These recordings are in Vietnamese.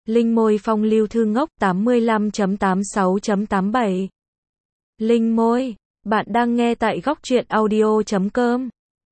Linh môi phong lưu thư ngốc 85.86.87. Linh môi, bạn đang nghe tại góc truyện audio.com.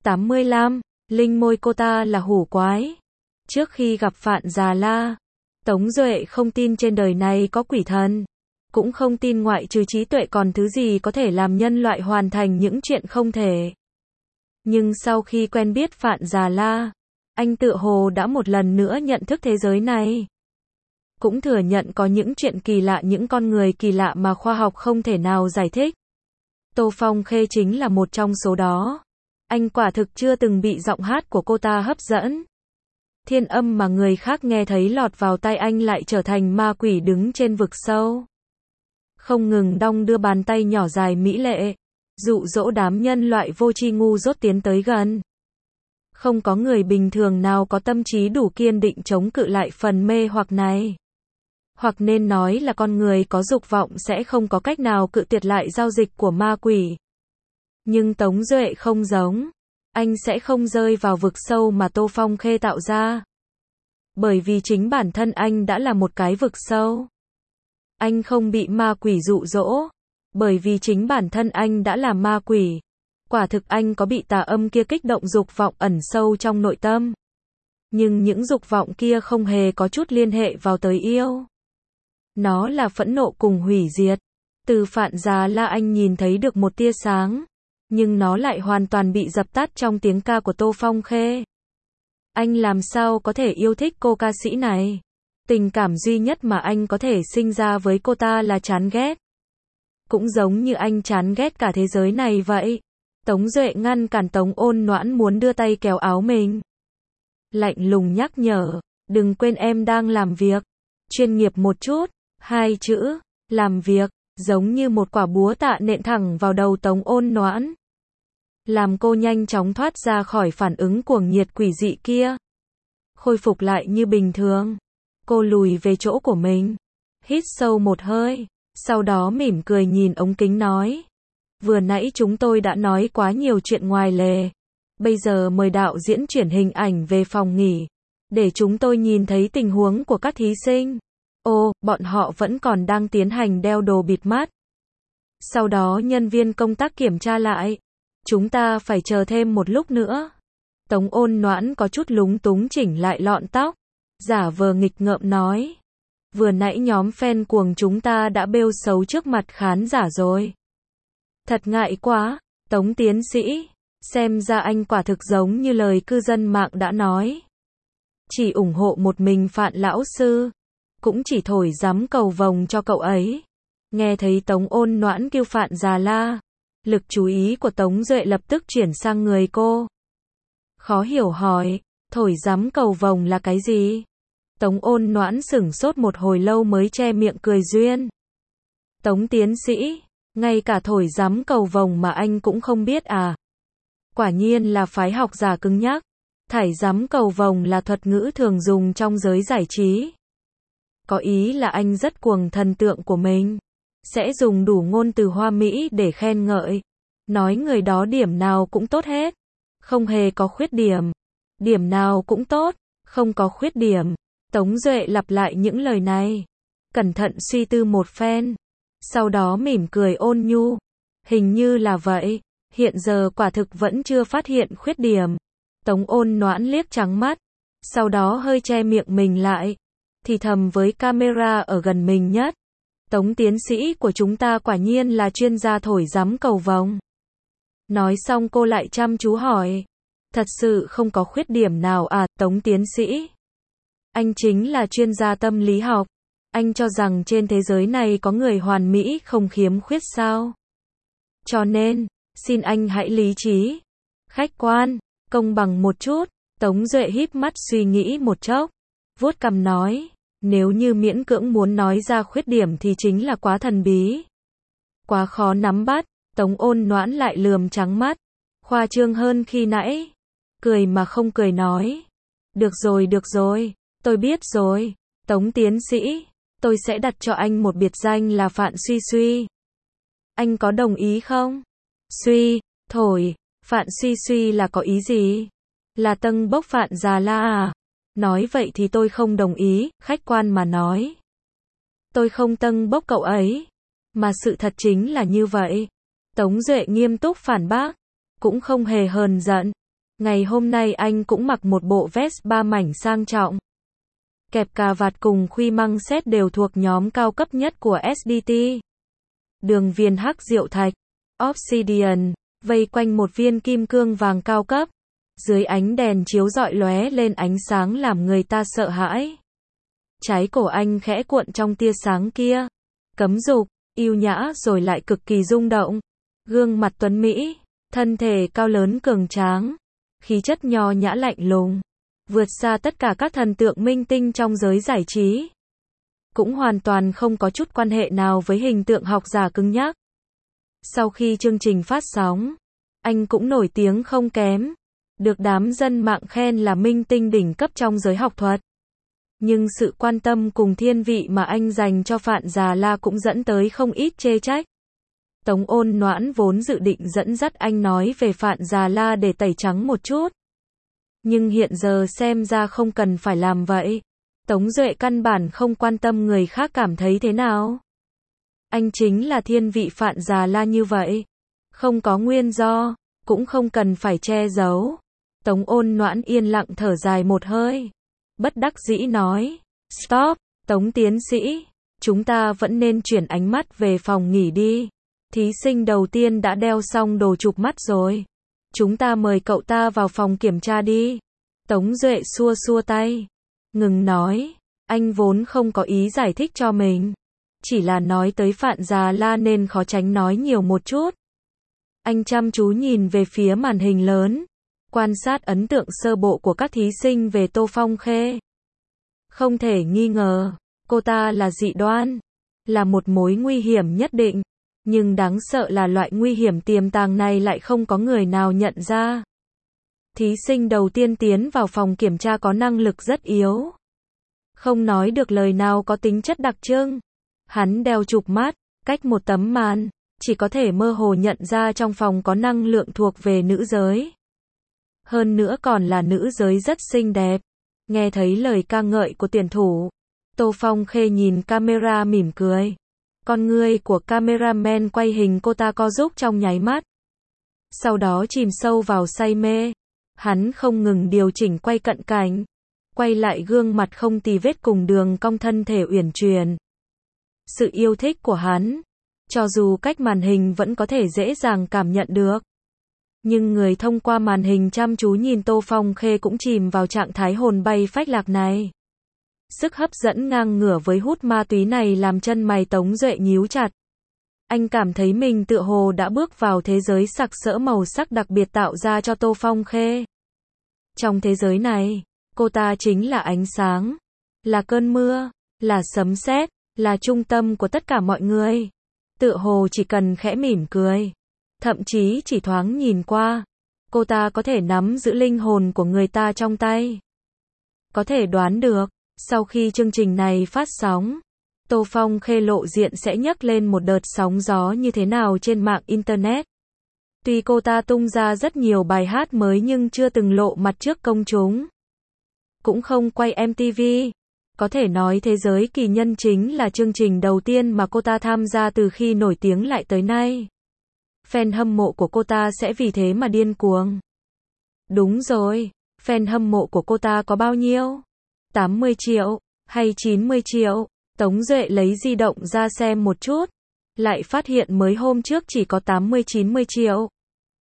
85. Linh môi cô ta là hủ quái. Trước khi gặp Phạn Già La, Tống Duệ không tin trên đời này có quỷ thần, cũng không tin ngoại trừ trí tuệ còn thứ gì có thể làm nhân loại hoàn thành những chuyện không thể. Nhưng sau khi quen biết Phạn Già La, anh tựa hồ đã một lần nữa nhận thức thế giới này. Cũng thừa nhận có những chuyện kỳ lạ, những con người kỳ lạ mà khoa học không thể nào giải thích. Tô Phong Khê chính là một trong số đó. Anh quả thực chưa từng bị giọng hát của cô ta hấp dẫn. Thiên âm mà người khác nghe thấy lọt vào tai anh lại trở thành ma quỷ đứng trên vực sâu. Không ngừng đong đưa bàn tay nhỏ dài mỹ lệ, dụ dỗ đám nhân loại vô tri ngu dốt tiến tới gần. Không có người bình thường nào có tâm trí đủ kiên định chống cự lại phần mê hoặc này. Hoặc nên nói là con người có dục vọng sẽ không có cách nào cự tuyệt lại giao dịch của ma quỷ. Nhưng Tống Duệ không giống. Anh sẽ không rơi vào vực sâu mà Tô Phong Khê tạo ra. Bởi vì chính bản thân anh đã là một cái vực sâu. Anh không bị ma quỷ dụ dỗ. Bởi vì chính bản thân anh đã là ma quỷ. Quả thực anh có bị tà âm kia kích động dục vọng ẩn sâu trong nội tâm. Nhưng những dục vọng kia không hề có chút liên hệ vào tới yêu. Nó là phẫn nộ cùng hủy diệt. Từ Phạn Già La anh nhìn thấy được một tia sáng. Nhưng nó lại hoàn toàn bị dập tắt trong tiếng ca của Tô Phong Khê. Anh làm sao có thể yêu thích cô ca sĩ này? Tình cảm duy nhất mà anh có thể sinh ra với cô ta là chán ghét. Cũng giống như anh chán ghét cả thế giới này vậy. Tống Duệ ngăn cản Tống Ôn Noãn muốn đưa tay kéo áo mình. Lạnh lùng nhắc nhở, đừng quên em đang làm việc. Chuyên nghiệp một chút. 2 chữ, làm việc, giống như một quả búa tạ nện thẳng vào đầu Tống Ôn Noãn. Làm cô nhanh chóng thoát ra khỏi phản ứng cuồng nhiệt quỷ dị kia. Khôi phục lại như bình thường. Cô lùi về chỗ của mình. Hít sâu một hơi. Sau đó mỉm cười nhìn ống kính nói. Vừa nãy chúng tôi đã nói quá nhiều chuyện ngoài lề. Bây giờ mời đạo diễn chuyển hình ảnh về phòng nghỉ. Để chúng tôi nhìn thấy tình huống của các thí sinh. Ồ, bọn họ vẫn còn đang tiến hành đeo đồ bịt mắt. Sau đó nhân viên công tác kiểm tra lại. Chúng ta phải chờ thêm một lúc nữa. Tống Ôn Noãn có chút lúng túng chỉnh lại lọn tóc. Giả vờ nghịch ngợm nói. Vừa nãy nhóm fan cuồng chúng ta đã bêu xấu trước mặt khán giả rồi. Thật ngại quá, Tống tiến sĩ. Xem ra anh quả thực giống như lời cư dân mạng đã nói. Chỉ ủng hộ một mình Phạn lão sư. Cũng chỉ thổi giám cầu vồng cho cậu ấy. Nghe thấy Tống Ôn Noãn kêu Phạn Già La. Lực chú ý của Tống Duệ lập tức chuyển sang người cô. Khó hiểu hỏi, thổi giám cầu vồng là cái gì? Tống Ôn Noãn sửng sốt một hồi lâu mới che miệng cười duyên. Tống tiến sĩ, ngay cả thổi giám cầu vồng mà anh cũng không biết à? Quả nhiên là phái học giả cứng nhắc. Thải giám cầu vồng là thuật ngữ thường dùng trong giới giải trí. Có ý là anh rất cuồng thần tượng của mình. Sẽ dùng đủ ngôn từ hoa mỹ để khen ngợi. Nói người đó điểm nào cũng tốt hết. Không hề có khuyết điểm. Điểm nào cũng tốt, không có khuyết điểm. Tống Duệ lặp lại những lời này. Cẩn thận suy tư một phen. Sau đó mỉm cười ôn nhu. Hình như là vậy. Hiện giờ quả thực vẫn chưa phát hiện khuyết điểm. Tống Ôn Noãn liếc trắng mắt. Sau đó hơi che miệng mình lại. Thì thầm với camera ở gần mình nhất. Tống tiến sĩ của chúng ta quả nhiên là chuyên gia thổi giám cầu vồng. Nói xong cô lại chăm chú hỏi. Thật sự không có khuyết điểm nào à, Tống tiến sĩ? Anh chính là chuyên gia tâm lý học. Anh cho rằng trên thế giới này có người hoàn mỹ không khiếm khuyết sao? Cho nên, xin anh hãy lý trí, khách quan, công bằng một chút. Tống Duệ híp mắt suy nghĩ một chốc. Vuốt cằm nói. Nếu như miễn cưỡng muốn nói ra khuyết điểm thì chính là quá thần bí. Quá khó nắm bắt. Tống Ôn Noãn lại lườm trắng mắt. Khoa trương hơn khi nãy. Cười mà không cười nói. Được rồi, tôi biết rồi. Tống tiến sĩ, tôi sẽ đặt cho anh một biệt danh là Phạn Suy Suy. Anh có đồng ý không? Suy, thổi, Phạn Suy Suy là có ý gì? Là tâng bốc Phạn Già La à? Nói vậy thì tôi không đồng ý, khách quan mà nói. Tôi không tâng bốc cậu ấy. Mà sự thật chính là như vậy. Tống Duệ nghiêm túc phản bác. Cũng không hề hờn giận. Ngày hôm nay anh cũng mặc một bộ vest 3 mảnh sang trọng. Kẹp cà vạt cùng khuy măng set đều thuộc nhóm cao cấp nhất của SDT. Đường viền hắc diệu thạch, Obsidian, vây quanh một viên kim cương vàng cao cấp. Dưới ánh đèn chiếu rọi lóe lên ánh sáng làm người ta sợ hãi. Trái cổ anh khẽ cuộn trong tia sáng kia. Cấm dục, yêu nhã rồi lại cực kỳ rung động. Gương mặt tuấn Mỹ, thân thể cao lớn cường tráng, khí chất nho nhã lạnh lùng, vượt xa tất cả các thần tượng minh tinh trong giới giải trí. Cũng hoàn toàn không có chút quan hệ nào với hình tượng học giả cứng nhắc. Sau khi chương trình phát sóng, anh cũng nổi tiếng không kém, được đám dân mạng khen là minh tinh đỉnh cấp trong giới học thuật. Nhưng sự quan tâm cùng thiên vị mà anh dành cho Phạn Già La cũng dẫn tới không ít chê trách. Tống Ôn Noãn vốn dự định dẫn dắt anh nói về Phạn Già La để tẩy trắng một chút. Nhưng hiện giờ xem ra không cần phải làm vậy. Tống Duệ căn bản không quan tâm người khác cảm thấy thế nào. Anh chính là thiên vị Phạn Già La như vậy. Không có nguyên do, cũng không cần phải che giấu. Tống Ôn Noãn yên lặng thở dài một hơi. Bất đắc dĩ nói. Stop, Tống tiến sĩ. Chúng ta vẫn nên chuyển ánh mắt về phòng nghỉ đi. Thí sinh đầu tiên đã đeo xong đồ chụp mắt rồi. Chúng ta mời cậu ta vào phòng kiểm tra đi. Tống Duệ xua xua tay. Ngừng nói. Anh vốn không có ý giải thích cho mình. Chỉ là nói tới Phạn Già La nên khó tránh nói nhiều một chút. Anh chăm chú nhìn về phía màn hình lớn. Quan sát ấn tượng sơ bộ của các thí sinh về Tô Phong Khê. Không thể nghi ngờ, cô ta là dị đoan. Là một mối nguy hiểm nhất định. Nhưng đáng sợ là loại nguy hiểm tiềm tàng này lại không có người nào nhận ra. Thí sinh đầu tiên tiến vào phòng kiểm tra có năng lực rất yếu. Không nói được lời nào có tính chất đặc trưng. Hắn đeo chụp mắt, cách một tấm màn, chỉ có thể mơ hồ nhận ra trong phòng có năng lượng thuộc về nữ giới. Hơn nữa còn là nữ giới rất xinh đẹp. Nghe thấy lời ca ngợi của tuyển thủ, Tô Phong Khê nhìn camera mỉm cười. Con ngươi của cameraman quay hình cô ta co rúm trong nháy mắt. Sau đó chìm sâu vào say mê. Hắn không ngừng điều chỉnh quay cận cảnh. Quay lại gương mặt không tì vết cùng đường cong thân thể uyển chuyển. Sự yêu thích của hắn, cho dù cách màn hình vẫn có thể dễ dàng cảm nhận được. Nhưng người thông qua màn hình chăm chú nhìn Tô Phong Khê cũng chìm vào trạng thái hồn bay phách lạc này. Sức hấp dẫn ngang ngửa với hút ma túy này làm chân mày Tống Duệ nhíu chặt. Anh cảm thấy mình tựa hồ đã bước vào thế giới sặc sỡ màu sắc đặc biệt tạo ra cho Tô Phong Khê. Trong thế giới này, cô ta chính là ánh sáng, là cơn mưa, là sấm sét, là trung tâm của tất cả mọi người. Tựa hồ chỉ cần khẽ mỉm cười, thậm chí chỉ thoáng nhìn qua, cô ta có thể nắm giữ linh hồn của người ta trong tay. Có thể đoán được, sau khi chương trình này phát sóng, Tô Phong Khê lộ diện sẽ nhấc lên một đợt sóng gió như thế nào trên mạng Internet. Tuy cô ta tung ra rất nhiều bài hát mới nhưng chưa từng lộ mặt trước công chúng. Cũng không quay MTV. Có thể nói Thế giới kỳ nhân chính là chương trình đầu tiên mà cô ta tham gia từ khi nổi tiếng lại tới nay. Fan hâm mộ của cô ta sẽ vì thế mà điên cuồng. Đúng rồi, fan hâm mộ của cô ta có bao nhiêu? 80 triệu, hay 90 triệu? Tống Duệ lấy di động ra xem một chút. Lại phát hiện mới hôm trước chỉ có 80-90 triệu.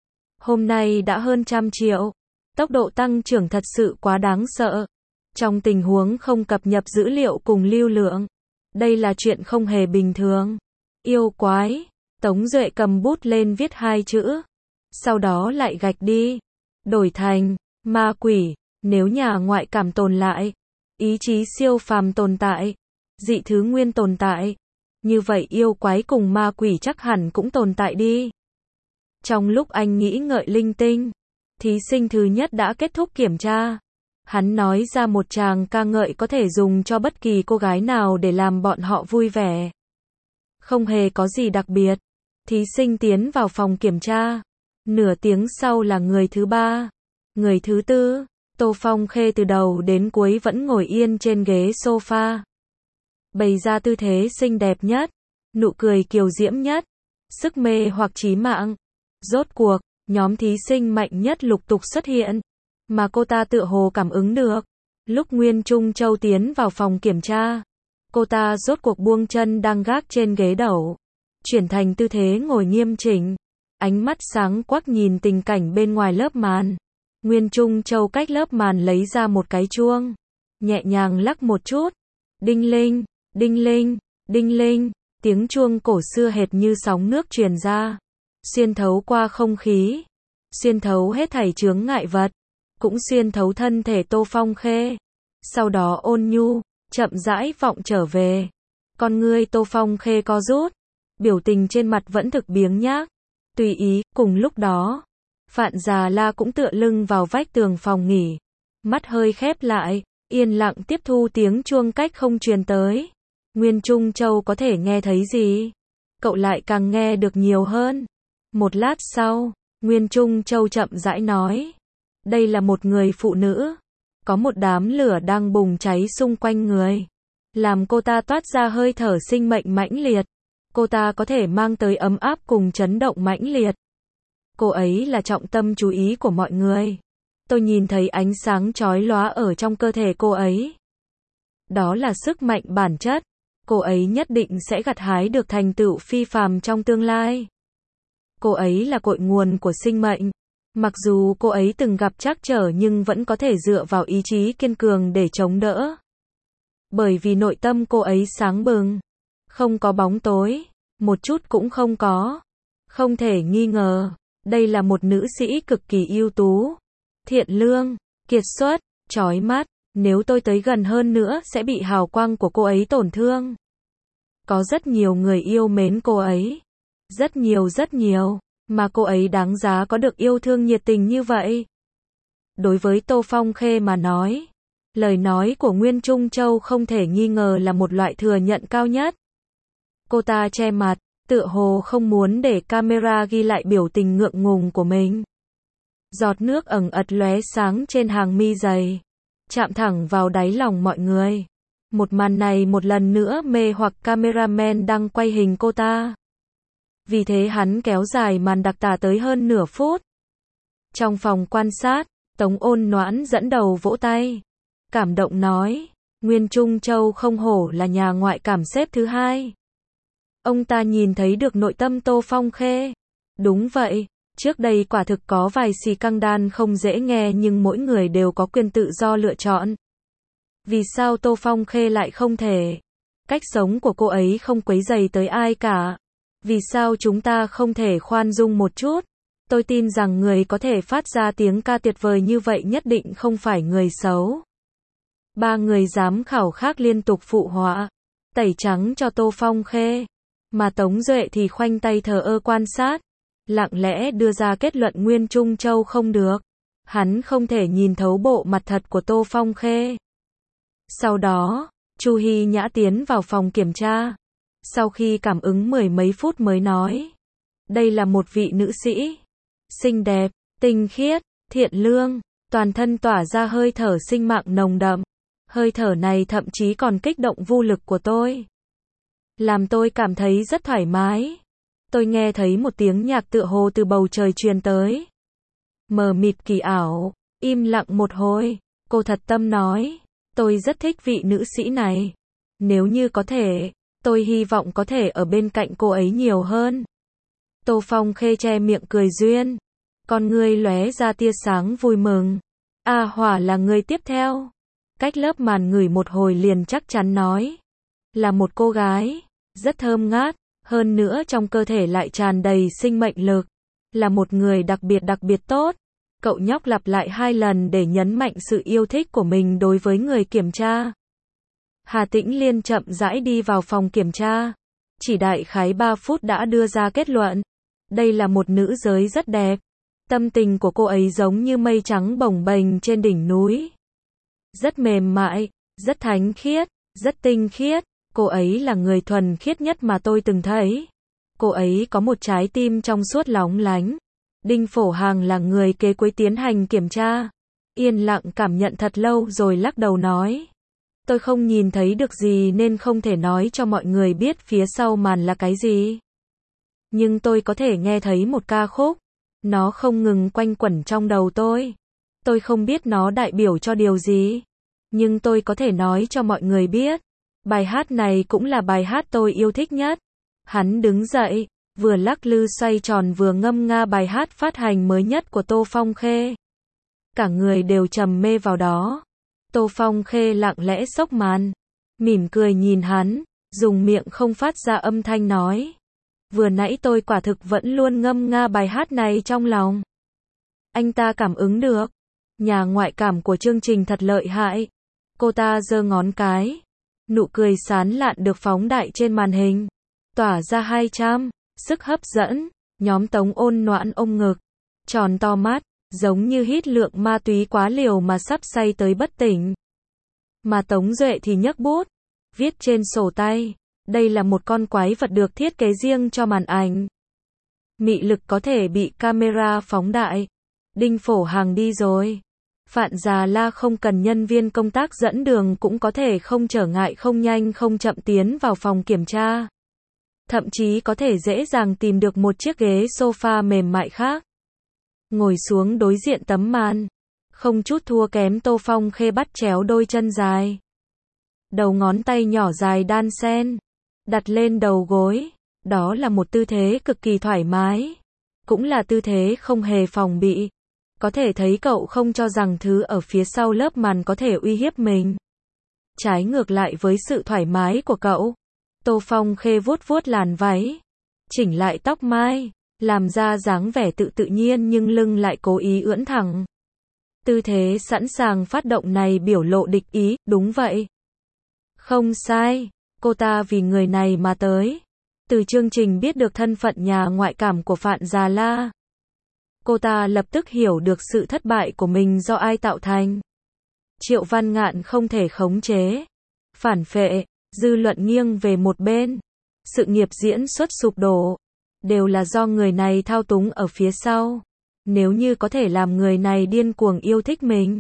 Hôm nay đã hơn 100 triệu. Tốc độ tăng trưởng thật sự quá đáng sợ. Trong tình huống không cập nhật dữ liệu cùng lưu lượng, đây là chuyện không hề bình thường. Yêu quái. Tống Duệ cầm bút lên viết 2 chữ. Sau đó lại gạch đi. Đổi thành ma quỷ. Nếu nhà ngoại cảm tồn lại, ý chí siêu phàm tồn tại, dị thứ nguyên tồn tại, như vậy yêu quái cùng ma quỷ chắc hẳn cũng tồn tại đi. Trong lúc anh nghĩ ngợi linh tinh, thí sinh thứ nhất đã kết thúc kiểm tra. Hắn nói ra một tràng ca ngợi có thể dùng cho bất kỳ cô gái nào để làm bọn họ vui vẻ. Không hề có gì đặc biệt. Thí sinh tiến vào phòng kiểm tra. Nửa tiếng sau là người thứ ba, người thứ tư, Tô Phong Khê từ đầu đến cuối vẫn ngồi yên trên ghế sofa. Bày ra tư thế xinh đẹp nhất, nụ cười kiều diễm nhất, sức mê hoặc chí mạng. Rốt cuộc, nhóm thí sinh mạnh nhất lục tục xuất hiện, mà cô ta tựa hồ cảm ứng được. Lúc Nguyên Trung Châu tiến vào phòng kiểm tra, cô ta rốt cuộc buông chân đang gác trên ghế đẩu, chuyển thành tư thế ngồi nghiêm chỉnh, ánh mắt sáng quắc nhìn tình cảnh bên ngoài lớp màn. Nguyên Trung Châu cách lớp màn lấy ra một cái chuông, nhẹ nhàng lắc một chút. Đinh linh, đinh linh, đinh linh, tiếng chuông cổ xưa hệt như sóng nước truyền ra, xuyên thấu qua không khí, xuyên thấu hết thảy chướng ngại vật, cũng xuyên thấu thân thể Tô Phong Khê. Sau đó ôn nhu, chậm rãi vọng trở về. Con ngươi Tô Phong Khê co rút, biểu tình trên mặt vẫn thực biếng nhác, tùy ý. Cùng lúc đó, Phạn Già La cũng tựa lưng vào vách tường phòng nghỉ, mắt hơi khép lại, yên lặng tiếp thu tiếng chuông cách không truyền tới. Nguyên Trung Châu có thể nghe thấy gì? Cậu lại càng nghe được nhiều hơn. Một lát sau, Nguyên Trung Châu chậm rãi nói. Đây là một người phụ nữ. Có một đám lửa đang bùng cháy xung quanh người, làm cô ta toát ra hơi thở sinh mệnh mãnh liệt. Cô ta có thể mang tới ấm áp cùng chấn động mãnh liệt. Cô ấy là trọng tâm chú ý của mọi người. Tôi nhìn thấy ánh sáng chói lóa ở trong cơ thể cô ấy. Đó là sức mạnh bản chất. Cô ấy nhất định sẽ gặt hái được thành tựu phi phàm trong tương lai. Cô ấy là cội nguồn của sinh mệnh. Mặc dù cô ấy từng gặp trắc trở nhưng vẫn có thể dựa vào ý chí kiên cường để chống đỡ. Bởi vì nội tâm cô ấy sáng bừng, không có bóng tối, một chút cũng không có. Không thể nghi ngờ, đây là một nữ sĩ cực kỳ ưu tú, thiện lương, kiệt xuất, chói mắt. Nếu tôi tới gần hơn nữa sẽ bị hào quang của cô ấy tổn thương. Có rất nhiều người yêu mến cô ấy. Rất nhiều, mà cô ấy đáng giá có được yêu thương nhiệt tình như vậy. Đối với Tô Phong Khê mà nói, lời nói của Nguyên Trung Châu không thể nghi ngờ là một loại thừa nhận cao nhất. Cô ta che mặt, tựa hồ không muốn để camera ghi lại biểu tình ngượng ngùng của mình. Giọt nước ẩn ật lóe sáng trên hàng mi dày, chạm thẳng vào đáy lòng mọi người. Một màn này một lần nữa mê hoặc cameraman đang quay hình cô ta. Vì thế hắn kéo dài màn đặc tả tới hơn nửa phút. Trong phòng quan sát, Tống Ôn Noãn dẫn đầu vỗ tay, cảm động nói, Nguyên Trung Châu không hổ là nhà ngoại cảm xếp thứ 2. Ông ta nhìn thấy được nội tâm Tô Phong Khê. Đúng vậy, trước đây quả thực có vài xì căng đan không dễ nghe nhưng mỗi người đều có quyền tự do lựa chọn. Vì sao Tô Phong Khê lại không thể? Cách sống của cô ấy không quấy rầy tới ai cả. Vì sao chúng ta không thể khoan dung một chút? Tôi tin rằng người có thể phát ra tiếng ca tuyệt vời như vậy nhất định không phải người xấu. 3 người giám khảo khác liên tục phụ họa, tẩy trắng cho Tô Phong Khê. Mà Tống Duệ thì khoanh tay thờ ơ quan sát, lặng lẽ đưa ra kết luận Nguyên Trung Châu không được. Hắn không thể nhìn thấu bộ mặt thật của Tô Phong Khê. Sau đó, Chu Hy Nhã tiến vào phòng kiểm tra. Sau khi cảm ứng 10 mấy phút mới nói. Đây là một vị nữ sĩ. Xinh đẹp, tinh khiết, thiện lương, toàn thân tỏa ra hơi thở sinh mạng nồng đậm. Hơi thở này thậm chí còn kích động vô lực của tôi. Làm tôi cảm thấy rất thoải mái. Tôi nghe thấy một tiếng nhạc tựa hồ từ bầu trời truyền tới. Mờ mịt kỳ ảo, im lặng một hồi, cô thật tâm nói. Tôi rất thích vị nữ sĩ này. Nếu như có thể, tôi hy vọng có thể ở bên cạnh cô ấy nhiều hơn. Tô Phong Khê che miệng cười duyên. Con ngươi lóe ra tia sáng vui mừng. A Hỏa là người tiếp theo. Cách lớp màn ngửi một hồi liền chắc chắn nói. Là một cô gái, rất thơm ngát, hơn nữa trong cơ thể lại tràn đầy sinh mệnh lực. Là một người đặc biệt tốt. Cậu nhóc lặp lại 2 lần để nhấn mạnh sự yêu thích của mình đối với người kiểm tra. Hà Tĩnh Liên chậm rãi đi vào phòng kiểm tra. Chỉ đại khái 3 phút đã đưa ra kết luận. Đây là một nữ giới rất đẹp. Tâm tình của cô ấy giống như mây trắng bồng bềnh trên đỉnh núi. Rất mềm mại, rất thánh khiết, rất tinh khiết. Cô ấy là người thuần khiết nhất mà tôi từng thấy. Cô ấy có một trái tim trong suốt lóng lánh. Đinh Phổ Hàng là người kế cuối tiến hành kiểm tra. yên lặng cảm nhận thật lâu rồi lắc đầu nói. Tôi không nhìn thấy được gì nên không thể nói cho mọi người biết phía sau màn là cái gì. Nhưng tôi có thể nghe thấy một ca khúc. Nó không ngừng quanh quẩn trong đầu tôi. Tôi không biết nó đại biểu cho điều gì. Nhưng tôi có thể nói cho mọi người biết. Bài hát này cũng là bài hát tôi yêu thích nhất. Hắn đứng dậy, vừa lắc lư xoay tròn vừa ngâm nga bài hát phát hành mới nhất của Tô Phong Khê. Cả người đều trầm mê vào đó. Tô Phong Khê lặng lẽ xốc màn, mỉm cười nhìn hắn, dùng miệng không phát ra âm thanh nói. Vừa nãy tôi quả thực vẫn luôn ngâm nga bài hát này trong lòng. Anh ta cảm ứng được. Nhà ngoại cảm của chương trình thật lợi hại. Cô ta giơ ngón cái. Nụ cười sán lạn được phóng đại trên màn hình. Tỏa ra 200, sức hấp dẫn. Nhóm Tống ôn noãn ôm ngực. Tròn to mắt, giống như hít lượng ma túy quá liều mà sắp say tới bất tỉnh. Mà Tống Duệ thì nhấc bút, viết trên sổ tay. Đây là một con quái vật được thiết kế riêng cho màn ảnh. Mị lực có thể bị camera phóng đại. Đinh Phổ Hằng đi rồi. Phạn Già La không cần nhân viên công tác dẫn đường cũng có thể không trở ngại không nhanh không chậm tiến vào phòng kiểm tra. Thậm chí có thể dễ dàng tìm được một chiếc ghế sofa mềm mại khác. Ngồi xuống đối diện tấm màn. Không chút thua kém Tô Phong Khê bắt chéo đôi chân dài. Đầu ngón tay nhỏ dài đan xen. Đặt lên đầu gối. Đó là một tư thế cực kỳ thoải mái. Cũng là tư thế không hề phòng bị. Có thể thấy cậu không cho rằng thứ ở phía sau lớp màn có thể uy hiếp mình. Trái ngược lại với sự thoải mái của cậu. Tô Phong Khê vuốt vuốt làn váy. Chỉnh lại tóc mai. Làm ra dáng vẻ tự nhiên nhưng lưng lại cố ý ưỡn thẳng. Tư thế sẵn sàng phát động này biểu lộ địch ý, đúng vậy. Không sai, cô ta vì người này mà tới. Từ chương trình biết được thân phận nhà ngoại cảm của Phạn Già La. Cô ta lập tức hiểu được sự thất bại của mình do ai tạo thành. Triệu Văn Ngạn không thể khống chế. Phản phệ, dư luận nghiêng về một bên. Sự nghiệp diễn xuất sụp đổ. Đều là do người này thao túng ở phía sau. Nếu như có thể làm người này điên cuồng yêu thích mình.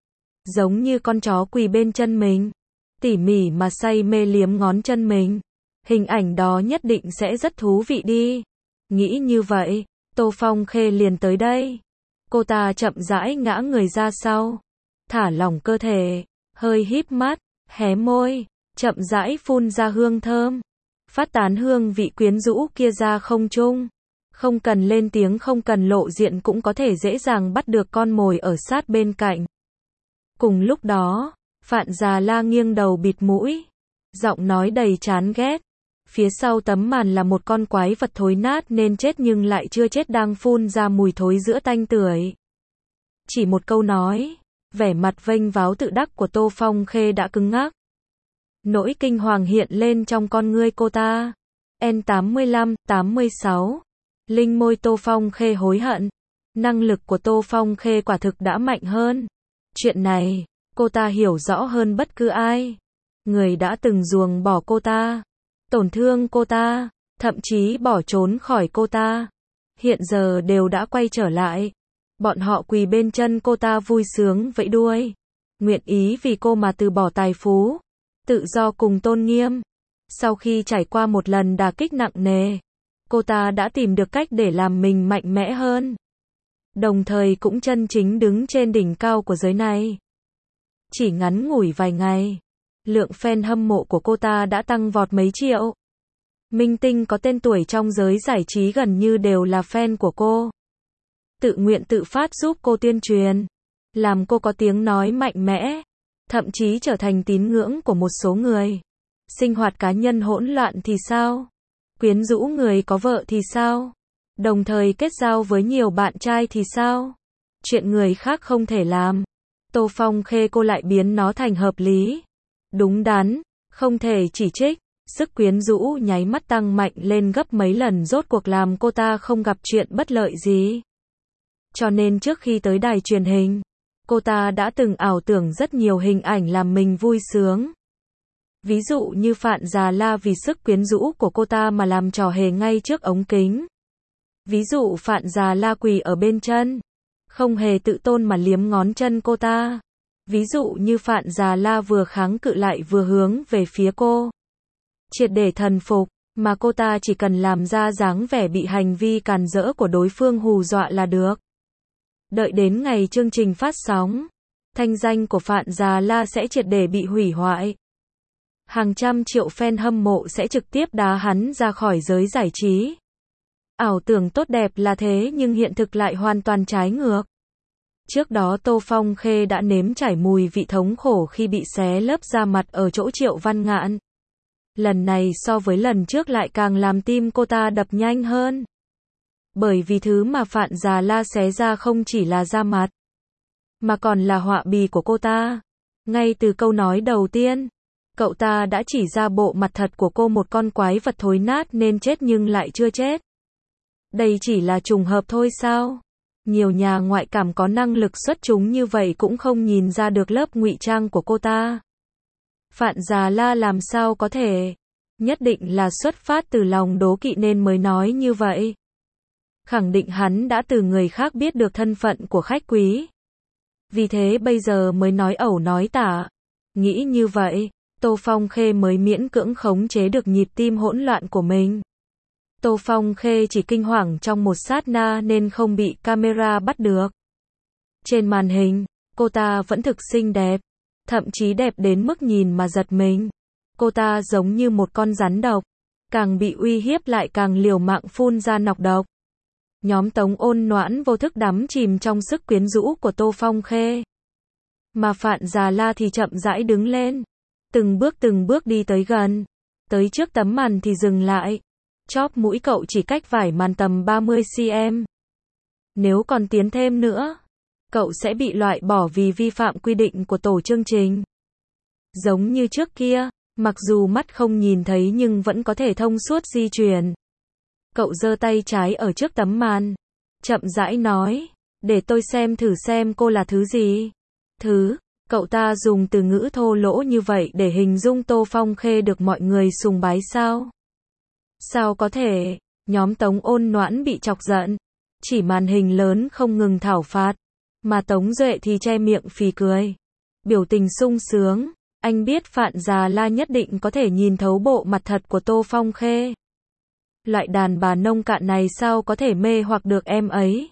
Giống như con chó quỳ bên chân mình. Tỉ mỉ mà say mê liếm ngón chân mình. Hình ảnh đó nhất định sẽ rất thú vị đi. Nghĩ như vậy, Tô Phong Khê liền tới đây. Cô ta chậm rãi ngã người ra sau. Thả lỏng cơ thể. Hơi híp mắt, hé môi. Chậm rãi phun ra hương thơm. Phát tán hương vị quyến rũ kia ra không trung. Không cần lên tiếng không cần lộ diện cũng có thể dễ dàng bắt được con mồi ở sát bên cạnh. Cùng lúc đó, Phạn Già La nghiêng đầu bịt mũi. Giọng nói đầy chán ghét. Phía sau tấm màn là một con quái vật thối nát nên chết nhưng lại chưa chết đang phun ra mùi thối giữa tanh tưởi. Chỉ một câu nói, vẻ mặt vênh váo tự đắc của Tô Phong Khê đã cứng ngắc. Nỗi kinh hoàng hiện lên trong con ngươi cô ta. N85, 86. Linh môi Tô Phong Khê hối hận. Năng lực của Tô Phong Khê quả thực đã mạnh hơn. Chuyện này, cô ta hiểu rõ hơn bất cứ ai. Người đã từng ruồng bỏ cô ta, tổn thương cô ta, thậm chí bỏ trốn khỏi cô ta. Hiện giờ đều đã quay trở lại. Bọn họ quỳ bên chân cô ta vui sướng vẫy đuôi. Nguyện ý vì cô mà từ bỏ tài phú, tự do cùng tôn nghiêm. Sau khi trải qua một lần đả kích nặng nề, cô ta đã tìm được cách để làm mình mạnh mẽ hơn. Đồng thời cũng chân chính đứng trên đỉnh cao của giới này. Chỉ ngắn ngủi vài ngày, lượng fan hâm mộ của cô ta đã tăng vọt mấy triệu. Minh tinh có tên tuổi trong giới giải trí gần như đều là fan của cô. Tự nguyện tự phát giúp cô tuyên truyền, làm cô có tiếng nói mạnh mẽ, thậm chí trở thành tín ngưỡng của một số người. Sinh hoạt cá nhân hỗn loạn thì sao? Quyến rũ người có vợ thì sao? Đồng thời kết giao với nhiều bạn trai thì sao? Chuyện người khác không thể làm, Tô Phong Khê cô lại biến nó thành hợp lý. Đúng đắn, không thể chỉ trích. Sức quyến rũ nháy mắt tăng mạnh lên gấp mấy lần rốt cuộc làm cô ta không gặp chuyện bất lợi gì. Cho nên trước khi tới đài truyền hình, cô ta đã từng ảo tưởng rất nhiều hình ảnh làm mình vui sướng. Ví dụ như Phạn Già La vì sức quyến rũ của cô ta mà làm trò hề ngay trước ống kính. Ví dụ Phạn Già La quỳ ở bên chân, không hề tự tôn mà liếm ngón chân cô ta. Ví dụ như Phạn Già La vừa kháng cự lại vừa hướng về phía cô. Triệt để thần phục, mà cô ta chỉ cần làm ra dáng vẻ bị hành vi càn rỡ của đối phương hù dọa là được. Đợi đến ngày chương trình phát sóng, thanh danh của Phạn Già La sẽ triệt để bị hủy hoại. Hàng trăm triệu fan hâm mộ sẽ trực tiếp đá hắn ra khỏi giới giải trí. Ảo tưởng tốt đẹp là thế nhưng hiện thực lại hoàn toàn trái ngược. Trước đó Tô Phong Khê đã nếm trải mùi vị thống khổ khi bị xé lớp da mặt ở chỗ Triệu Văn Ngạn. Lần này so với lần trước lại càng làm tim cô ta đập nhanh hơn. Bởi vì thứ mà Phạn Già La xé ra không chỉ là da mặt, mà còn là họa bì của cô ta. Ngay từ câu nói đầu tiên, cậu ta đã chỉ ra bộ mặt thật của cô, một con quái vật thối nát nên chết nhưng lại chưa chết. Đây chỉ là trùng hợp thôi sao? Nhiều nhà ngoại cảm có năng lực xuất chúng như vậy cũng không nhìn ra được lớp ngụy trang của cô ta. Phạn Già La làm sao có thể? Nhất định là xuất phát từ lòng đố kỵ nên mới nói như vậy. Khẳng định hắn đã từ người khác biết được thân phận của khách quý. Vì thế bây giờ mới nói ẩu nói tả. Nghĩ như vậy, Tô Phong Khê mới miễn cưỡng khống chế được nhịp tim hỗn loạn của mình. Tô Phong Khê chỉ kinh hoàng trong một sát na nên không bị camera bắt được. Trên màn hình, cô ta vẫn thực xinh đẹp, thậm chí đẹp đến mức nhìn mà giật mình. Cô ta giống như một con rắn độc, càng bị uy hiếp lại càng liều mạng phun ra nọc độc. Nhóm Tống Ôn Noãn vô thức đắm chìm trong sức quyến rũ của Tô Phong Khê. Mà Phạn Già La thì chậm rãi đứng lên, từng bước đi tới gần, tới trước tấm màn thì dừng lại. Chóp mũi cậu chỉ cách vải màn tầm 30 cm. Nếu còn tiến thêm nữa, cậu sẽ bị loại bỏ vì vi phạm quy định của tổ chương trình. Giống như trước kia, mặc dù mắt không nhìn thấy nhưng vẫn có thể thông suốt di chuyển. Cậu giơ tay trái ở trước tấm màn, chậm rãi nói, để tôi xem thử xem cô là thứ gì. Thứ, cậu ta dùng từ ngữ thô lỗ như vậy để hình dung Tô Phong Khê được mọi người sùng bái sao? Sao có thể? Nhóm Tống Ôn Noãn bị chọc giận, chỉ màn hình lớn không ngừng thảo phạt, mà Tống Duệ thì che miệng phì cười. Biểu tình sung sướng, anh biết Phạn Già La nhất định có thể nhìn thấu bộ mặt thật của Tô Phong Khê. Loại đàn bà nông cạn này sao có thể mê hoặc được em ấy?